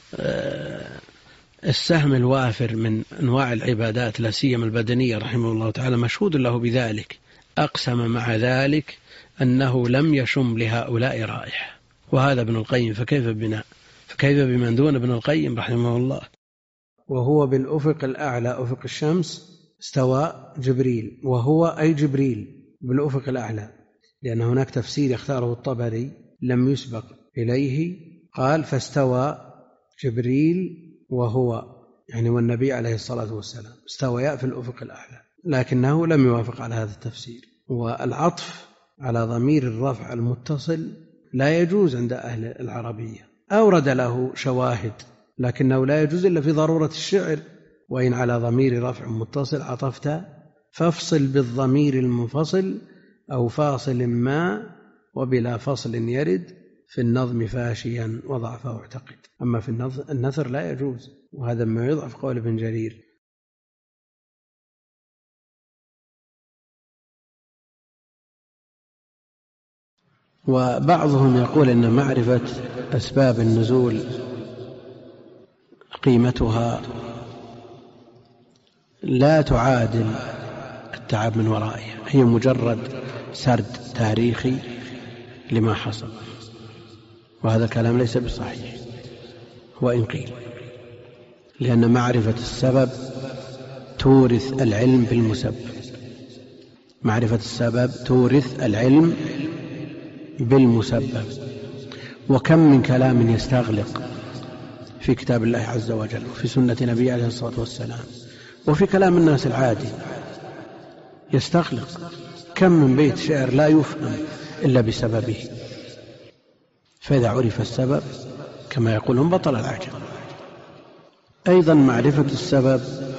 السهم الوافر من أنواع العبادات لا سيما البدنية رحمه الله تعالى، مشهود له بذلك، أقسم مع ذلك أنه لم يشم لهؤلاء رائحة. وهذا ابن القيم، فكيف بنا فكيف بمن دون ابن القيم رحمه الله؟ وهو بالأفق الأعلى أفق الشمس استوى جبريل، وهو أي جبريل بالأفق الأعلى، لأن هناك تفسير يختاره الطبري لم يسبق إليه، قال فاستوى جبريل وهو يعني والنبي عليه الصلاة والسلام استويا في الأفق الأعلى، لكنه لم يوافق على هذا التفسير. والعطف على ضمير الرفع المتصل لا يجوز عند أهل العربية. أورد له شواهد لكنه لا يجوز إلا في ضرورة الشعر. وإن على ضمير رفع متصل عطفت فافصل بالضمير المنفصل أو فاصل ما وبلا فصل يرد في النظم فاشيا وضعفه اعتقد. أما في النثر لا يجوز، وهذا ما يضعف قول ابن جرير. وبعضهم يقول إن معرفة أسباب النزول قيمتها لا تعادل التعب من ورائها، هي مجرد سرد تاريخي لما حصل، وهذا الكلام ليس بصحيح وإن قيل، لأن معرفة السبب تورث العلم بالمسبب. معرفة السبب تورث العلم بالمسبب. وكم من كلام يستغلق في كتاب الله عز وجل وفي سنة نبي عليه الصلاة والسلام وفي كلام الناس العادي يستغلق. كم من بيت شعر لا يفهم إلا بسببه. فإذا عرف السبب كما يقولون بطل العجب. أيضا معرفة السبب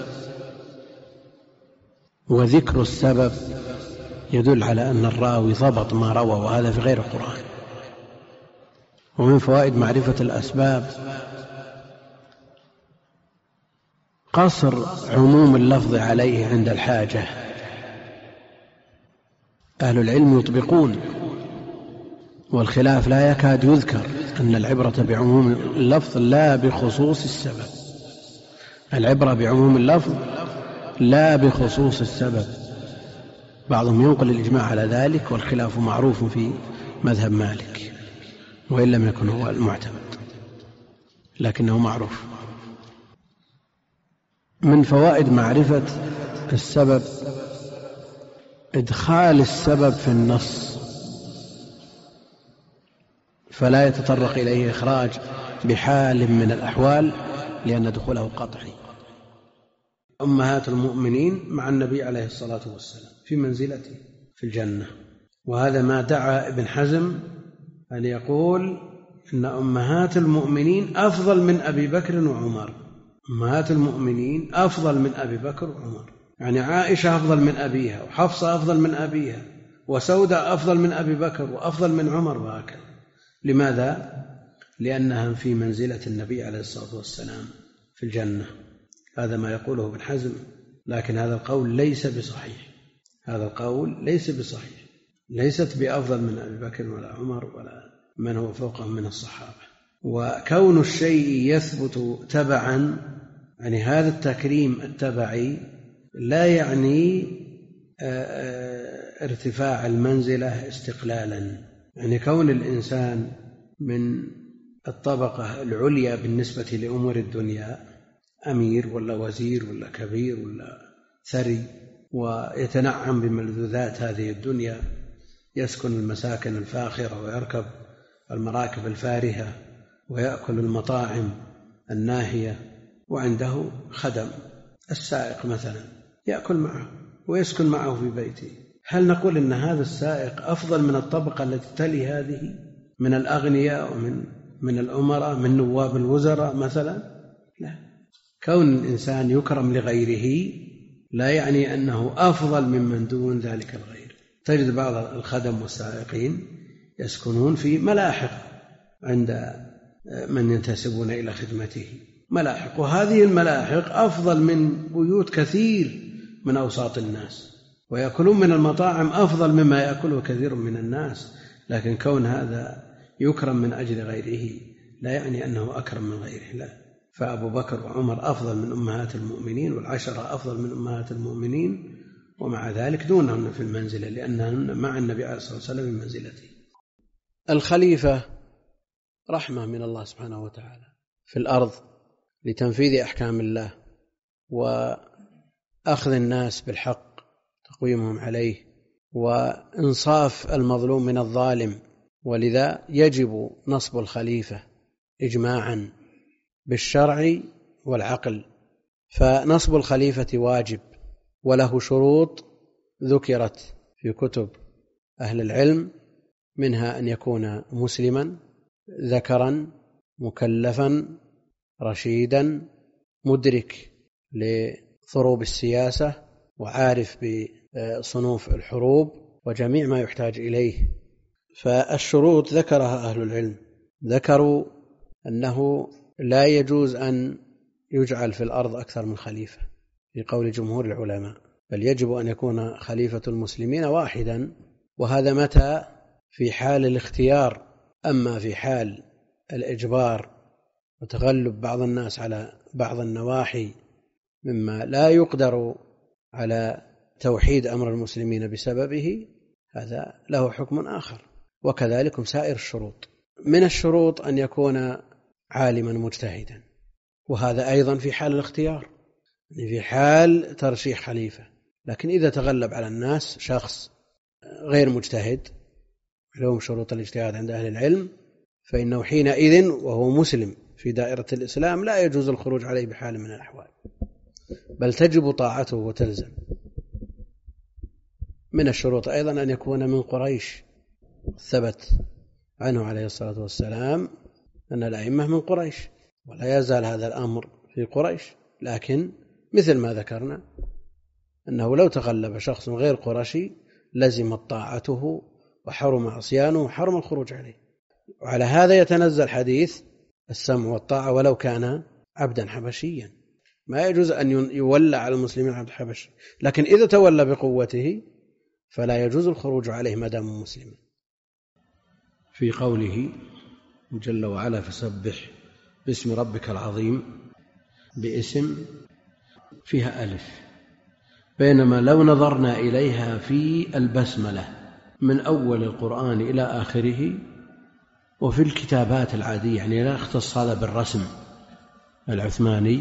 وذكر السبب يدل على أن الراوي ضبط ما روى، وهذا في غير القرآن. ومن فوائد معرفة الأسباب قصر عموم اللفظ عليه عند الحاجة. أهل العلم يطبقون، والخلاف لا يكاد يذكر أن العبرة بعموم اللفظ لا بخصوص السبب. العبرة بعموم اللفظ لا بخصوص السبب. بعضهم ينقل الإجماع على ذلك، والخلاف معروف في مذهب مالك وإن لم يكن هو المعتمد، لكنه معروف. من فوائد معرفة السبب إدخال السبب في النص فلا يتطرق إليه إخراج بحال من الأحوال، لأن دخوله قطعي. أمهات المؤمنين مع النبي عليه الصلاة والسلام في منزلته في الجنة، وهذا ما دعا ابن حزم أن يقول إن أمهات المؤمنين أفضل من أبي بكر وعمر. أمهات المؤمنين أفضل من أبي بكر وعمر، يعني عائشة أفضل من أبيها، وحفصة أفضل من أبيها، وسودة أفضل من أبي بكر وأفضل من عمر، وهكذا. لماذا؟ لأنها في منزلة النبي عليه الصلاة والسلام في الجنة. هذا ما يقوله ابن حزم، لكن هذا القول ليس بصحيح. هذا القول ليس بصحيح. ليست بأفضل من أبي بكر ولا عمر ولا من هو فوقهم من الصحابة. وكون الشيء يثبت تبعا، يعني هذا التكريم التبعي لا يعني ارتفاع المنزلة استقلالا. يعني كون الإنسان من الطبقة العليا بالنسبة لأمور الدنيا، أمير ولا وزير ولا كبير ولا ثري، ويتنعم بملذوذات هذه الدنيا، يسكن المساكن الفاخرة ويركب المراكب الفارهة ويأكل المطاعم الناهية، وعنده خدم السائق مثلا يأكل معه ويسكن معه في بيته، هل نقول إن هذا السائق أفضل من الطبقة التي تلي هذه من الأغنياء ومن من الأمراء من نواب الوزراء مثلا؟ لا. كون الإنسان يكرم لغيره لا يعني أنه أفضل ممن دون ذلك الغير. تجد بعض الخدم والسائقين يسكنون في ملاحق عند من ينتسبون إلى خدمته، ملاحق، وهذه الملاحق أفضل من بيوت كثير من أوساط الناس، ويأكلون من المطاعم أفضل مما يأكله كثير من الناس. لكن كون هذا يكرم من أجل غيره لا يعني أنه أكرم من غيره، لا. فأبو بكر وعمر أفضل من أمهات المؤمنين، والعشرة أفضل من أمهات المؤمنين، ومع ذلك دونهم في المنزلة، لأنهم مع النبي عليه الصلاة والسلام في منزلته. الخليفة رحمة من الله سبحانه وتعالى في الأرض لتنفيذ أحكام الله وأخذ الناس بالحق تقويمهم عليه وإنصاف المظلوم من الظالم، ولذا يجب نصب الخليفة إجماعا بالشرع والعقل. فنصب الخليفة واجب، وله شروط ذكرت في كتب أهل العلم، منها أن يكون مسلما ذكرا مكلفا رشيدا مدرك لضروب السياسة وعارف بصنوف الحروب وجميع ما يحتاج إليه. فالشروط ذكرها أهل العلم، ذكروا أنه لا يجوز أن يجعل في الأرض أكثر من خليفة في قول جمهور العلماء، بل يجب أن يكون خليفة المسلمين واحدا، وهذا متى؟ في حال الاختيار. أما في حال الإجبار وتغلب بعض الناس على بعض النواحي مما لا يقدر على توحيد أمر المسلمين بسببه، هذا له حكم آخر. وكذلك سائر الشروط. من الشروط أن يكون عالما مجتهدا، وهذا أيضا في حال الاختيار، في حال ترشيح خليفة. لكن إذا تغلب على الناس شخص غير مجتهد لهم شروط الاجتهاد عند أهل العلم، فإنه حينئذ وهو مسلم في دائرة الإسلام لا يجوز الخروج عليه بحال من الأحوال، بل تجب طاعته وتلزم. من الشروط أيضا أن يكون من قريش، ثبت عنه عليه الصلاة والسلام أن الأئمة من قريش، ولا يزال هذا الأمر في قريش. لكن مثل ما ذكرنا أنه لو تغلب شخص غير قرشي لزمت طاعته وحرم عصيانه وحرم الخروج عليه. وعلى هذا يتنزل حديث السمع والطاعة ولو كان عبدا حبشيا. ما يجوز أن يولى على المسلمين عبد حبشي، لكن إذا تولى بقوته فلا يجوز الخروج عليه ما دام مسلما. في قوله جل وعلا فسبح باسم ربك العظيم، باسم فيها ألف، بينما لو نظرنا إليها في البسملة من أول القرآن إلى آخره وفي الكتابات العادية، يعني لا يختص هذا بالرسم العثماني،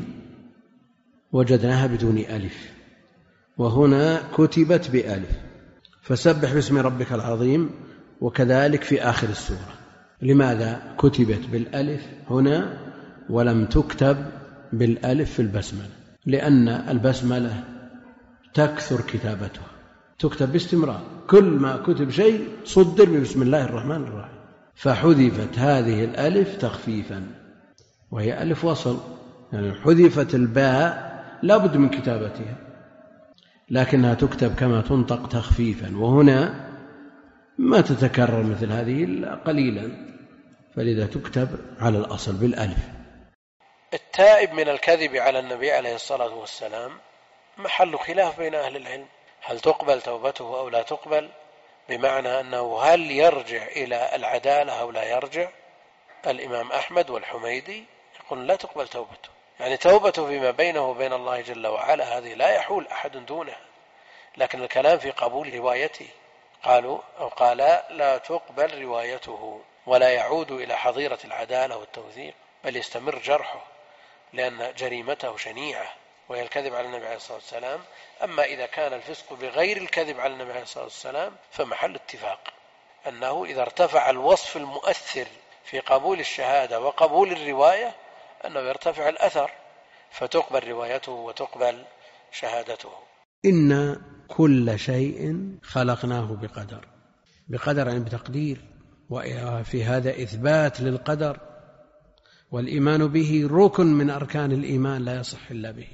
وجدناها بدون ألف، وهنا كتبت بألف. فسبح باسم ربك العظيم، وكذلك في آخر السورة. لماذا كتبت بالألف هنا ولم تكتب بالألف في البسملة؟ لأن البسملة تكثر كتابتها، تكتب باستمرار، كل ما كتب شيء صدر بسم الله الرحمن الرحيم، فحذفت هذه الألف تخفيفا، وهي ألف وصل، يعني حذفت الباء لا بد من كتابتها، لكنها تكتب كما تنطق تخفيفا، وهنا ما تتكرر مثل هذه قليلا، فلذا تكتب على الأصل بالألف. التائب من الكذب على النبي عليه الصلاة والسلام محل خلاف بين أهل العلم، هل تقبل توبته أو لا تقبل؟ بمعنى أنه هل يرجع إلى العدالة أو لا يرجع؟ الإمام أحمد والحميدي يقول لا تقبل توبته، يعني توبته فيما بينه وبين الله جل وعلا هذه لا يحول أحد دونها، لكن الكلام في قبول روايته. قالوا أو قال لا تقبل روايته ولا يعود إلى حظيرة العدالة والتوثيق، بل يستمر جرحه، لأن جريمته شنيعة وهي الكذب على النبي عليه الصلاة والسلام. أما إذا كان الفسق بغير الكذب على النبي عليه الصلاة والسلام فمحل اتفاق أنه إذا ارتفع الوصف المؤثر في قبول الشهادة وقبول الرواية أنه يرتفع الأثر، فتقبل روايته وتقبل شهادته. إن كل شيء خلقناه بقدر، بقدر يعني بتقدير، وفي هذا إثبات للقدر، والإيمان به ركن من أركان الإيمان لا يصح إلا به.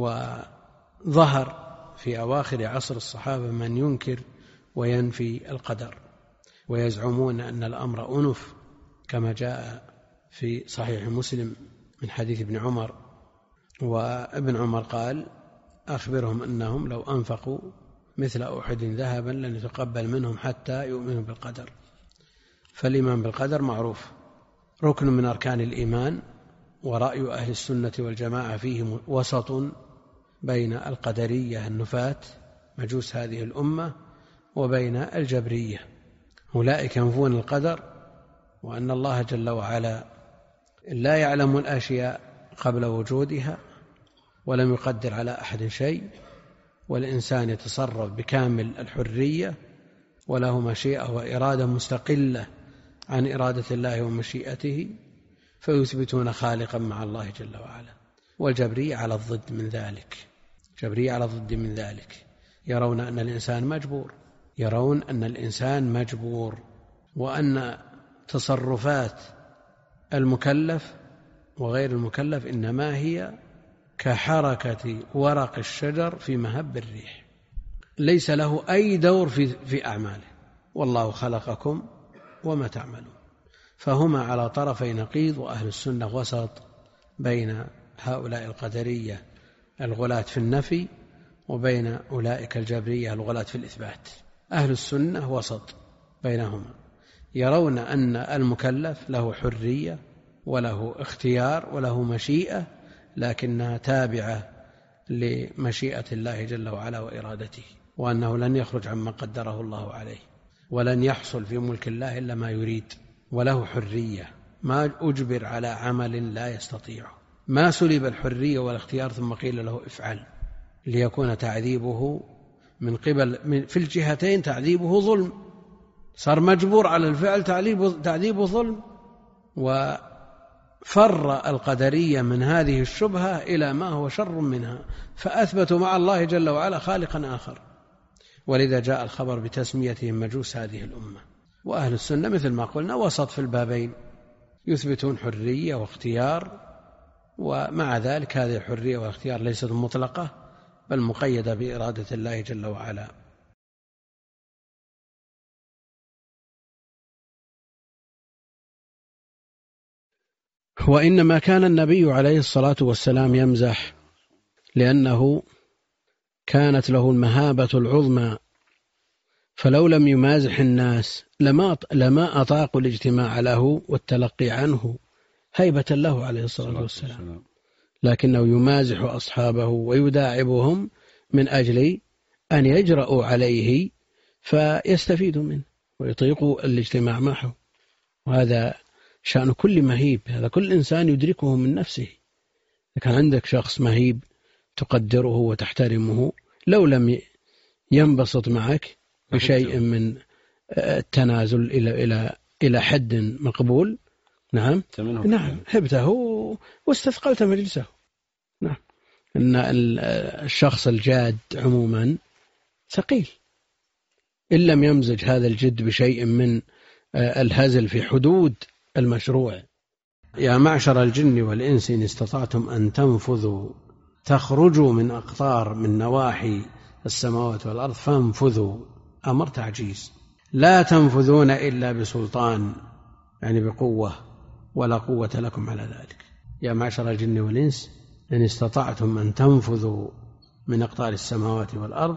وظهر في أواخر عصر الصحابة من ينكر وينفي القدر، ويزعمون أن الأمر أنف، كما جاء في صحيح مسلم من حديث ابن عمر، وابن عمر قال أخبرهم أنهم لو أنفقوا مثل أحد ذهبا لن يتقبل منهم حتى يؤمنوا بالقدر. فالإيمان بالقدر معروف ركن من أركان الإيمان، ورأي أهل السنة والجماعة فيه وسط بين القدرية النفاة مجوس هذه الأمة وبين الجبرية، أولئك ينفون القدر، وأن الله جل وعلا لا يعلم الأشياء قبل وجودها ولم يقدر على أحد شيء، والإنسان يتصرف بكامل الحرية وله مشيئة وإرادة مستقلة عن إرادة الله ومشيئته، فيثبتون خالقا مع الله جل وعلا. والجبرية على الضد من ذلك، جبرية على الضد من ذلك، يرون أن الإنسان مجبور، يرون أن الإنسان مجبور، وأن تصرفات المكلف وغير المكلف إنما هي كحركة ورق الشجر في مهب الريح، ليس له أي دور في, في أعماله، والله خلقكم وما تعملون. فهما على طرفي نقيض، وأهل السنة وسط بين هؤلاء القدرية الغلاة في النفي وبين أولئك الجبرية الغلاة في الإثبات. أهل السنة وسط بينهما، يرون أن المكلف له حرية وله اختيار وله مشيئة، لكنها تابعة لمشيئة الله جل وعلا وإرادته، وأنه لن يخرج عما قدره الله عليه، ولن يحصل في ملك الله إلا ما يريد، وله حرية، ما أجبر على عمل لا يستطيعه، ما سلب الحرية والاختيار ثم قيل له افعل، ليكون تعذيبه من قبل من في الجهتين تعذيبه ظلم، صار مجبور على الفعل تعذيبه ظلم. وفر القدرية من هذه الشبهة إلى ما هو شر منها، فأثبتوا مع الله جل وعلا خالقا آخر، ولذا جاء الخبر بتسميتهم مجوس هذه الأمة. وأهل السنة مثل ما قلنا وسط في البابين، يثبتون حرية واختيار، ومع ذلك هذه الحرية والاختيار ليست مطلقة بل مقيدة بإرادة الله جل وعلا. وإنما كان النبي عليه الصلاة والسلام يمزح لأنه كانت له المهابة العظمى، فلو لم يمازح الناس لما لما أطاقوا الاجتماع له والتلقي عنه هيبة له عليه الصلاة والسلام، لكنه يمازح أصحابه ويداعبهم من أجل أن يجرؤوا عليه فيستفيدوا منه ويطيقوا الاجتماع معه. وهذا شأن كل مهيب، هذا كل إنسان يدركه من نفسه. إذا كان عندك شخص مهيب تقدره وتحترمه، لو لم ينبسط معك بشيء من التنازل إلى إلى إلى حد مقبول، نعم نعم هبته واستثقلت مجلسه. نعم، إن الشخص الجاد عموما ثقيل، إن لم يمزج هذا الجد بشيء من الهزل في حدود المشروع. يا معشر الجن والإنس إن استطعتم أن تنفذوا تخرجوا من أقطار من نواحي السماوات والأرض فانفذوا، أمر تعجيز، لا تنفذون إلا بسلطان، يعني بقوة، ولا قوة لكم على ذلك. يا معشر الجن والإنس إن استطعتم أن تنفذوا من أقطار السماوات والأرض.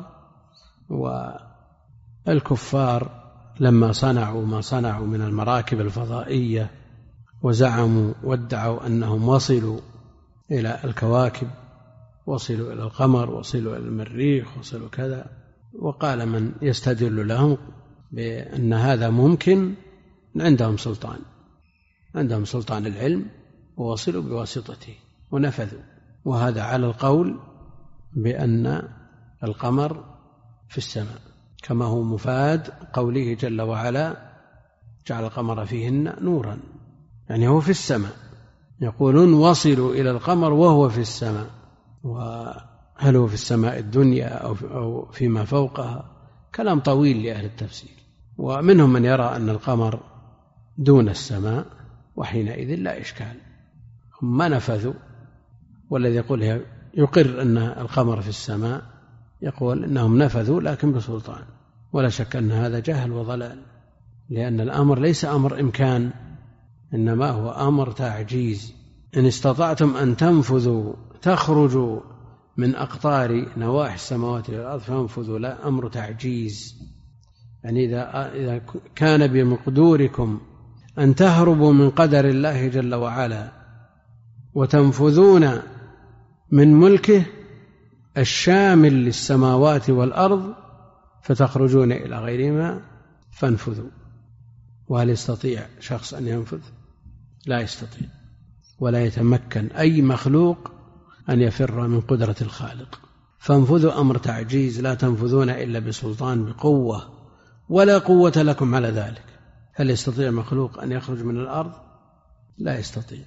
والكفار لما صنعوا ما صنعوا من المراكب الفضائية وزعموا وادعوا أنهم وصلوا إلى الكواكب، وصلوا إلى القمر، وصلوا إلى المريخ، وصلوا كذا، وقال من يستدل لهم بأن هذا ممكن عندهم سلطان، عندهم سلطان العلم، ووصلوا بواسطته ونفذوا. وهذا على القول بأن القمر في السماء، كما هو مفاد قوله جل وعلا جعل القمر فيهن نورا، يعني هو في السماء. يقولون وصلوا إلى القمر وهو في السماء، وهل هو في السماء الدنيا أو فيما فوقها؟ كلام طويل لأهل التفسير. ومنهم من يرى أن القمر دون السماء، وحينئذ لا إشكال، هم ما نفذوا. والذي يقول يقر أن القمر في السماء يقول إنهم نفذوا لكن بسلطان، ولا شك أن هذا جهل وضلال، لأن الأمر ليس أمر إمكان، إنما هو أمر تعجيز. إن استطعتم أن تنفذوا تخرجوا من أقطار نواحي السماوات والأرض فانفذوا، لا، أمر تعجيز. يعني إذا إذا كان بمقدوركم أن تهربوا من قدر الله جل وعلا وتنفذون من ملكه الشامل للسماوات والأرض فتخرجون إلى غيرهما فانفذوا. وهل يستطيع شخص أن ينفذ؟ لا يستطيع، ولا يتمكن أي مخلوق أن يفر من قدرة الخالق. فانفذوا أمر تعجيز، لا تنفذون إلا بسلطان بقوة، ولا قوة لكم على ذلك. هل يستطيع مخلوق أن يخرج من الأرض؟ لا يستطيع.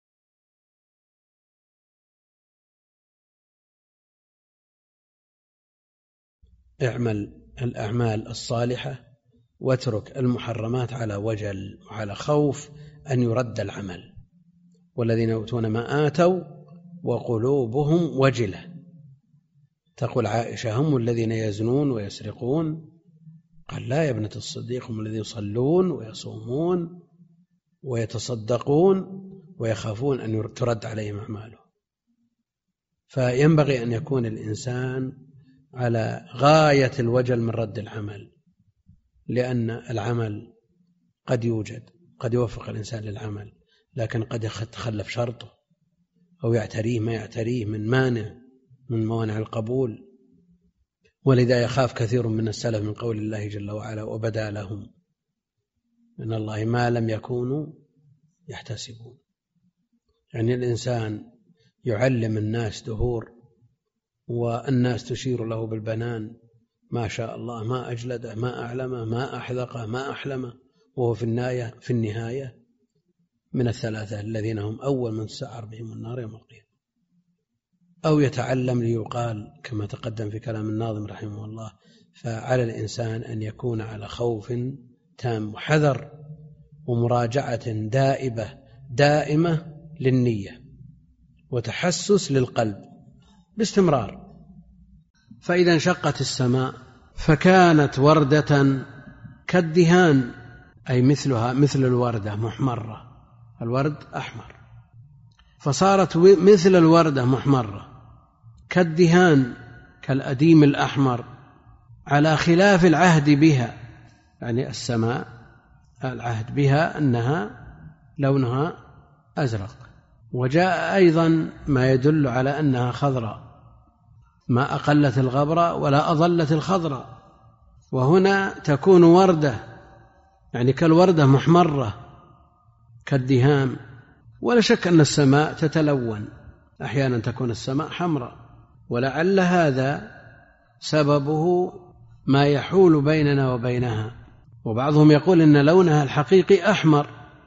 اعمل الأعمال الصالحة واترك المحرمات على وجل وعلى خوف أن يرد العمل، والذين يؤتون ما آتوا وقلوبهم وجلة. تقول عائشة: هم الذين يزنون ويسرقون؟ قال: لا يا ابنة الصديق، هم الذين يصلون ويصومون ويتصدقون ويخافون أن ترد عليهم أعمالهم. فينبغي أن يكون الإنسان على غاية الوجل من رد العمل، لأن العمل قد يوجد، قد يوفق الإنسان للعمل، لكن قد يتخلف شرطه أو يعتريه ما يعتريه من مانع من موانع القبول. ولذا يخاف كثير من السلف من قول الله جل وعلا: وبدا لهم من الله ما لم يكونوا يحتسبون. يعني الإنسان يعلم الناس دهور والناس تشير له بالبنان: ما شاء الله، ما أجلده، ما أعلمه، ما أحذقه، ما أحلمه، وهو في النهاية في النهاية من الثلاثة الذين هم أول من تسعر بهم النار يوم القيامة. أو يتعلم ليقال كما تقدم في كلام الناظم رحمه الله: فعلى الإنسان أن يكون على خوف تام وحذر ومراجعة دائبة دائمة للنية وتحسس للقلب باستمرار. فإذا انشقت السماء فكانت وردة كالدهان، أي مثلها مثل الوردة محمرة، الورد أحمر، فصارت مثل الوردة محمرة كالدهان كالأديم الأحمر، على خلاف العهد بها. يعني السماء العهد بها أنها لونها أزرق. وجاء أيضا ما يدل على أنها خضراء، ما أقلت الغبراء ولا أضلت الخضراء. وهنا تكون وردة، يعني كالوردة محمرة كالدهان. ولا شك أن السماء تتلون، أحيانا تكون السماء حمراء، ولعل هذا سببه ما يحول بيننا وبينها. وبعضهم يقول إن لونها الحقيقي أحمر،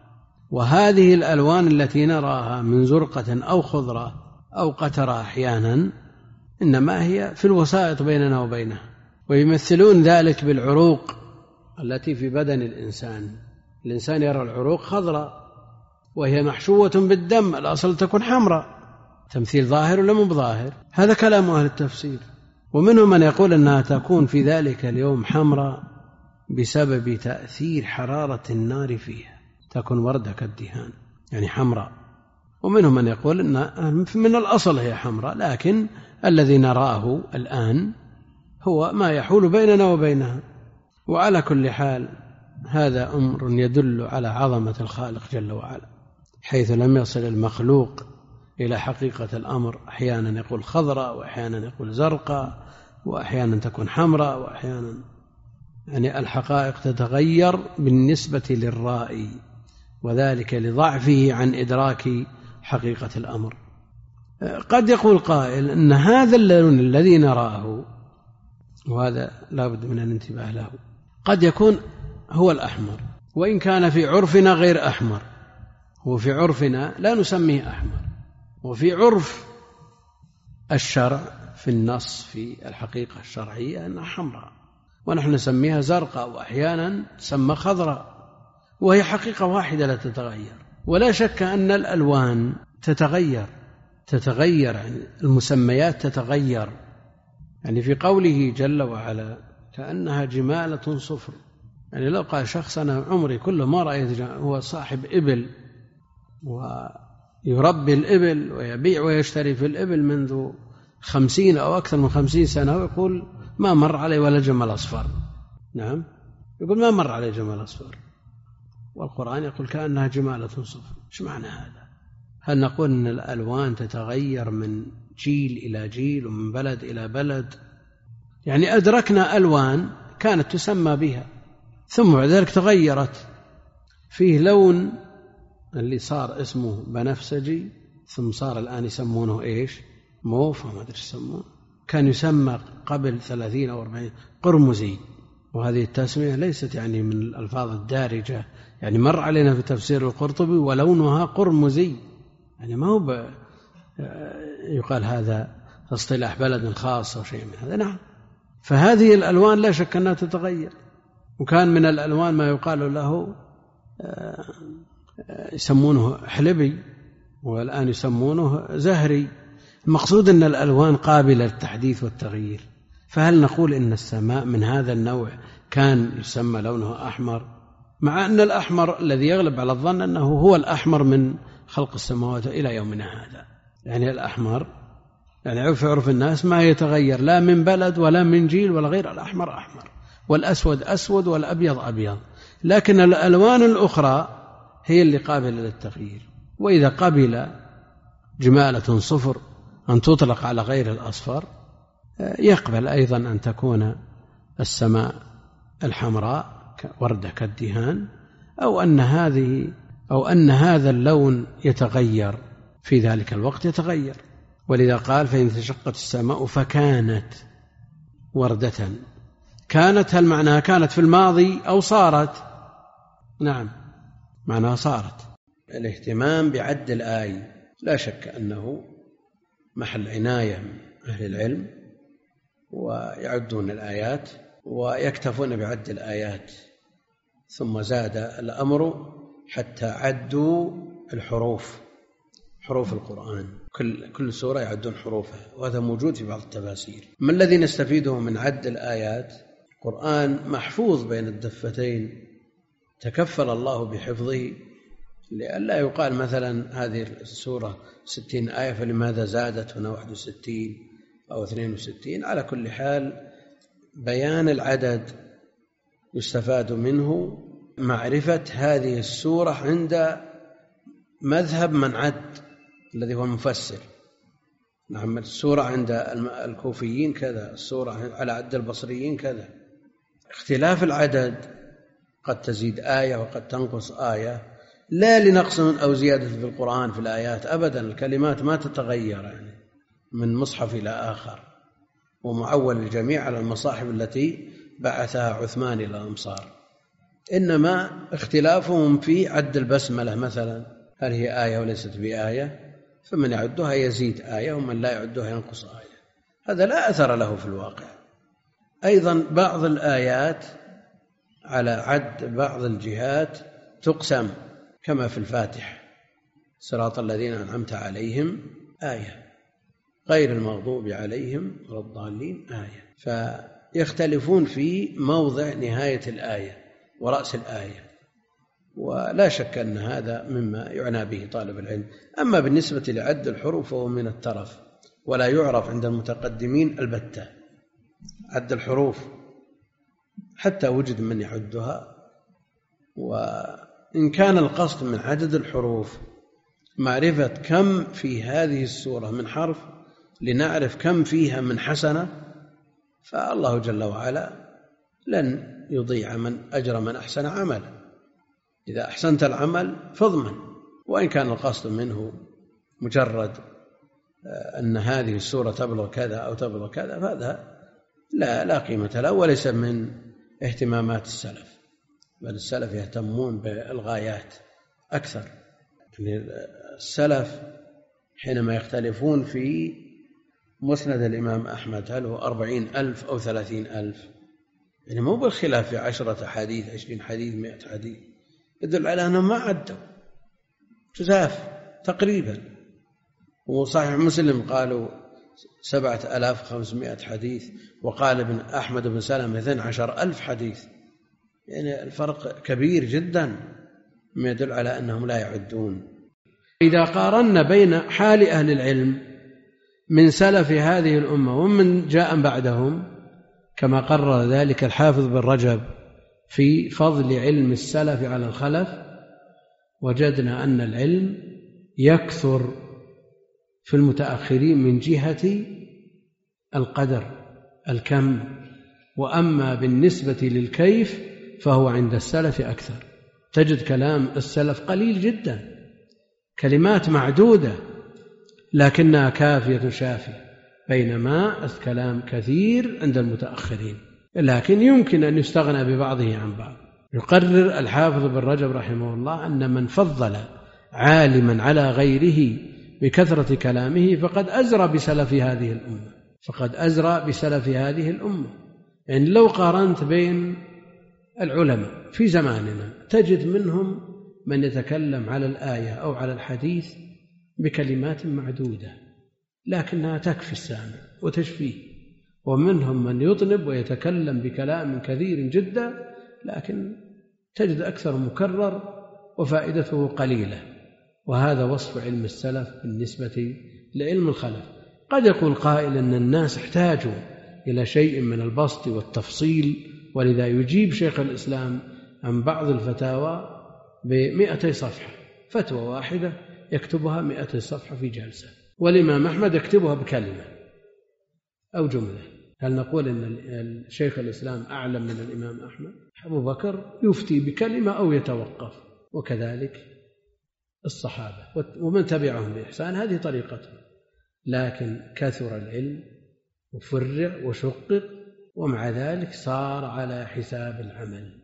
وهذه الألوان التي نراها من زرقة أو خضرة أو قترة أحيانا إنما هي في الوسائط بيننا وبينها. ويمثلون ذلك بالعروق التي في بدن الإنسان. الإنسان يرى العروق خضراء وهي محشوة بالدم، الأصل تكون حمراء. تمثيل ظاهر ولا مو بظاهر؟ هذا كلام أهل التفسير. ومنهم من يقول أنها تكون في ذلك اليوم حمراء بسبب تأثير حرارة النار فيها، تكون وردة كالدهان يعني حمراء. ومنهم من يقول أن من الأصل هي حمراء، لكن الذي نراه الآن هو ما يحول بيننا وبينها. وعلى كل حال هذا أمر يدل على عظمة الخالق جل وعلا، حيث لم يصل المخلوق إلى حقيقة الأمر. أحيانا يقول خضراء، وأحيانا يقول زرقاء، وأحيانا تكون حمراء، وأحيانا يعني الحقائق تتغير بالنسبة للرائي، وذلك لضعفه عن إدراك حقيقة الأمر. قد يقول قائل أن هذا اللون الذي نراه، وهذا لا بد من الانتباه له، قد يكون هو الأحمر، وإن كان في عرفنا غير أحمر. هو في عرفنا لا نسميه أحمر، وفي عرف الشرع في النص في الحقيقة الشرعية أنها حمراء، ونحن نسميها زرقاء، وأحيانا تسمى خضراء، وهي حقيقة واحدة لا تتغير. ولا شك أن الألوان تتغير تتغير يعني المسميات تتغير. يعني في قوله جل وعلا كأنها جمالة صفر، يعني لو قال شخص أنا عمري كله ما رأيت، هو صاحب إبل ويربي الإبل ويبيع ويشتري في الإبل منذ خمسين أو أكثر من خمسين سنة، ويقول ما مر علي ولا جمل أصفر. نعم، يقول ما مر علي جمل أصفر، والقرآن يقول كأنها جمالة صفر. إيش معنى هذا؟ هل نقول أن الألوان تتغير من جيل إلى جيل ومن بلد إلى بلد؟ يعني أدركنا ألوان كانت تسمى بها، ثم بعد ذلك تغيرت. فيه لون اللي صار اسمه بنفسجي، ثم صار الآن يسمونه إيش؟ موف، ما أدري يسمونه. كان يسمى قبل ثلاثين أو أربعين قرمزي، وهذه التسمية ليست يعني من الألفاظ الدارجة. يعني مر علينا في تفسير القرطبي ولونها قرمزي، يعني ما هو يقال هذا اصطلاح بلد خاص أو شيء من هذا. نعم، فهذه الألوان لا شك أنها تتغير. وكان من الألوان ما يقال له يسمونه حلبي، والآن يسمونه زهري. المقصود أن الألوان قابلة للتحديث والتغيير. فهل نقول إن السماء من هذا النوع كان يسمى لونه أحمر، مع أن الأحمر الذي يغلب على الظن أنه هو الأحمر من خلق السماوات إلى يومنا هذا؟ يعني الأحمر يعني عرف عرف الناس ما يتغير لا من بلد ولا من جيل ولا غير، الأحمر أحمر والأسود أسود والأبيض أبيض. لكن الألوان الأخرى هي اللي قابلة للتغيير. وإذا قبل جمالة صفر أن تطلق على غير الأصفر، يقبل أيضا أن تكون السماء الحمراء وردة كالدهان، أو أن هذه أو أن هذا اللون يتغير في ذلك الوقت يتغير. ولذا قال فإن تشقت السماء فكانت وردة. كانت هل معناها كانت في الماضي أو صارت؟ نعم معناها صارت. الاهتمام بعد الآي لا شك أنه محل عناية من أهل العلم، ويعدون الآيات ويكتفون بعد الآيات، ثم زاد الأمر حتى عدوا الحروف، حروف القرآن، كل كل سورة يعدون حروفها، وهذا موجود في بعض التفاسير. ما الذي نستفيده من عد الآيات؟ القرآن محفوظ بين الدفتين، تكفل الله بحفظه، لئلا يقال مثلا هذه السورة ستين آية فلماذا زادت هنا واحد وستين أو اثنين وستين. على كل حال بيان العدد يستفاد منه معرفة هذه السورة عند مذهب من عد الذي هو المفسر. نعم السورة عند الكوفيين كذا، السورة على عد البصريين كذا. اختلاف العدد قد تزيد آية وقد تنقص آية، لا لنقص أو زيادة في القرآن في الآيات أبدا، الكلمات ما تتغير يعني من مصحف إلى آخر، ومعول الجميع على المصاحف التي بعثها عثمان إلى الأمصار. إنما اختلافهم في عد البسملة مثلا، هل هي آية وليست بآية؟ فمن يعدها يزيد آية ومن لا يعدها ينقص آية، هذا لا أثر له في الواقع. أيضا بعض الآيات على عد بعض الجهات تقسم، كما في الفاتحة صراط الذين أنعمت عليهم آية، غير المغضوب عليهم ولا الضالين آية. فيختلفون في موضع نهاية الآية ورأس الآية، ولا شك أن هذا مما يعنى به طالب العلم. أما بالنسبة لعد الحروف فهو من الترف، ولا يعرف عند المتقدمين البتة عد الحروف، حتى وجد من يعدها. وإن كان القصد من عدد الحروف معرفة كم في هذه السورة من حرف لنعرف كم فيها من حسنة، فالله جل وعلا لن يضيع من أجر من أحسن عملا. إذا أحسنت العمل فاضمن، وإن كان القصد منه مجرد أن هذه السورة تبلغ كذا أو تبلغ كذا، فهذا لا لا قيمة له، وليس من اهتمامات السلف، بل السلف يهتمون بالغايات أكثر. يعني السلف حينما يختلفون في مسند الإمام أحمد هل هو أربعين ألف أو ثلاثين ألف، يعني مو بالخلاف في عشرة حديث عشرين حديث مئة حديث، يدل على أنهم ما عدوا جزاف تقريبا. وصحيح مسلم قالوا سبعة ألاف خمسمائة حديث، وقال ابن أحمد بن سلمة اثني عشر ألف حديث، يعني الفرق كبير جدا، ما يدل على أنهم لا يعدون. إذا قارنا بين حال أهل العلم من سلف هذه الأمة ومن جاء بعدهم، كما قرر ذلك الحافظ بن رجب في فضل علم السلف على الخلف، وجدنا أن العلم يكثر في المتأخرين من جهة القدر الكم، وأما بالنسبة للكيف فهو عند السلف أكثر. تجد كلام السلف قليل جدا، كلمات معدودة لكنها كافية شافية، بينما الكلام كثير عند المتأخرين، لكن يمكن أن يستغنى ببعضه عن بعض. يقرر الحافظ بن رجب رحمه الله أن من فضل عالما على غيره بكثرة كلامه فقد أزرى بسلف هذه الأمة، فقد أزرى بسلف هذه الأمة. يعني لو قارنت بين العلماء في زماننا تجد منهم من يتكلم على الآية أو على الحديث بكلمات معدودة لكنها تكفي السامع وتشفيه، ومنهم من يطنب ويتكلم بكلام كثير جدا لكن تجد أكثر مكرر وفائدته قليلة. وهذا وصف علم السلف بالنسبة لعلم الخلف. قد يقول قائل أن الناس احتاجوا إلى شيء من البسط والتفصيل، ولذا يجيب شيخ الإسلام عن بعض الفتاوى بمئتي صفحة، فتوى واحدة يكتبها مئتي صفحة في جلسة، والإمام أحمد يكتبها بكلمة أو جملة. هل نقول أن الشيخ الإسلام أعلم من الإمام أحمد؟ أبو بكر يفتي بكلمة أو يتوقف، وكذلك الصحابة ومن تبعهم بإحسان، هذه طريقتهم. لكن كثر العلم وفرع وشقق، ومع ذلك صار على حساب العمل.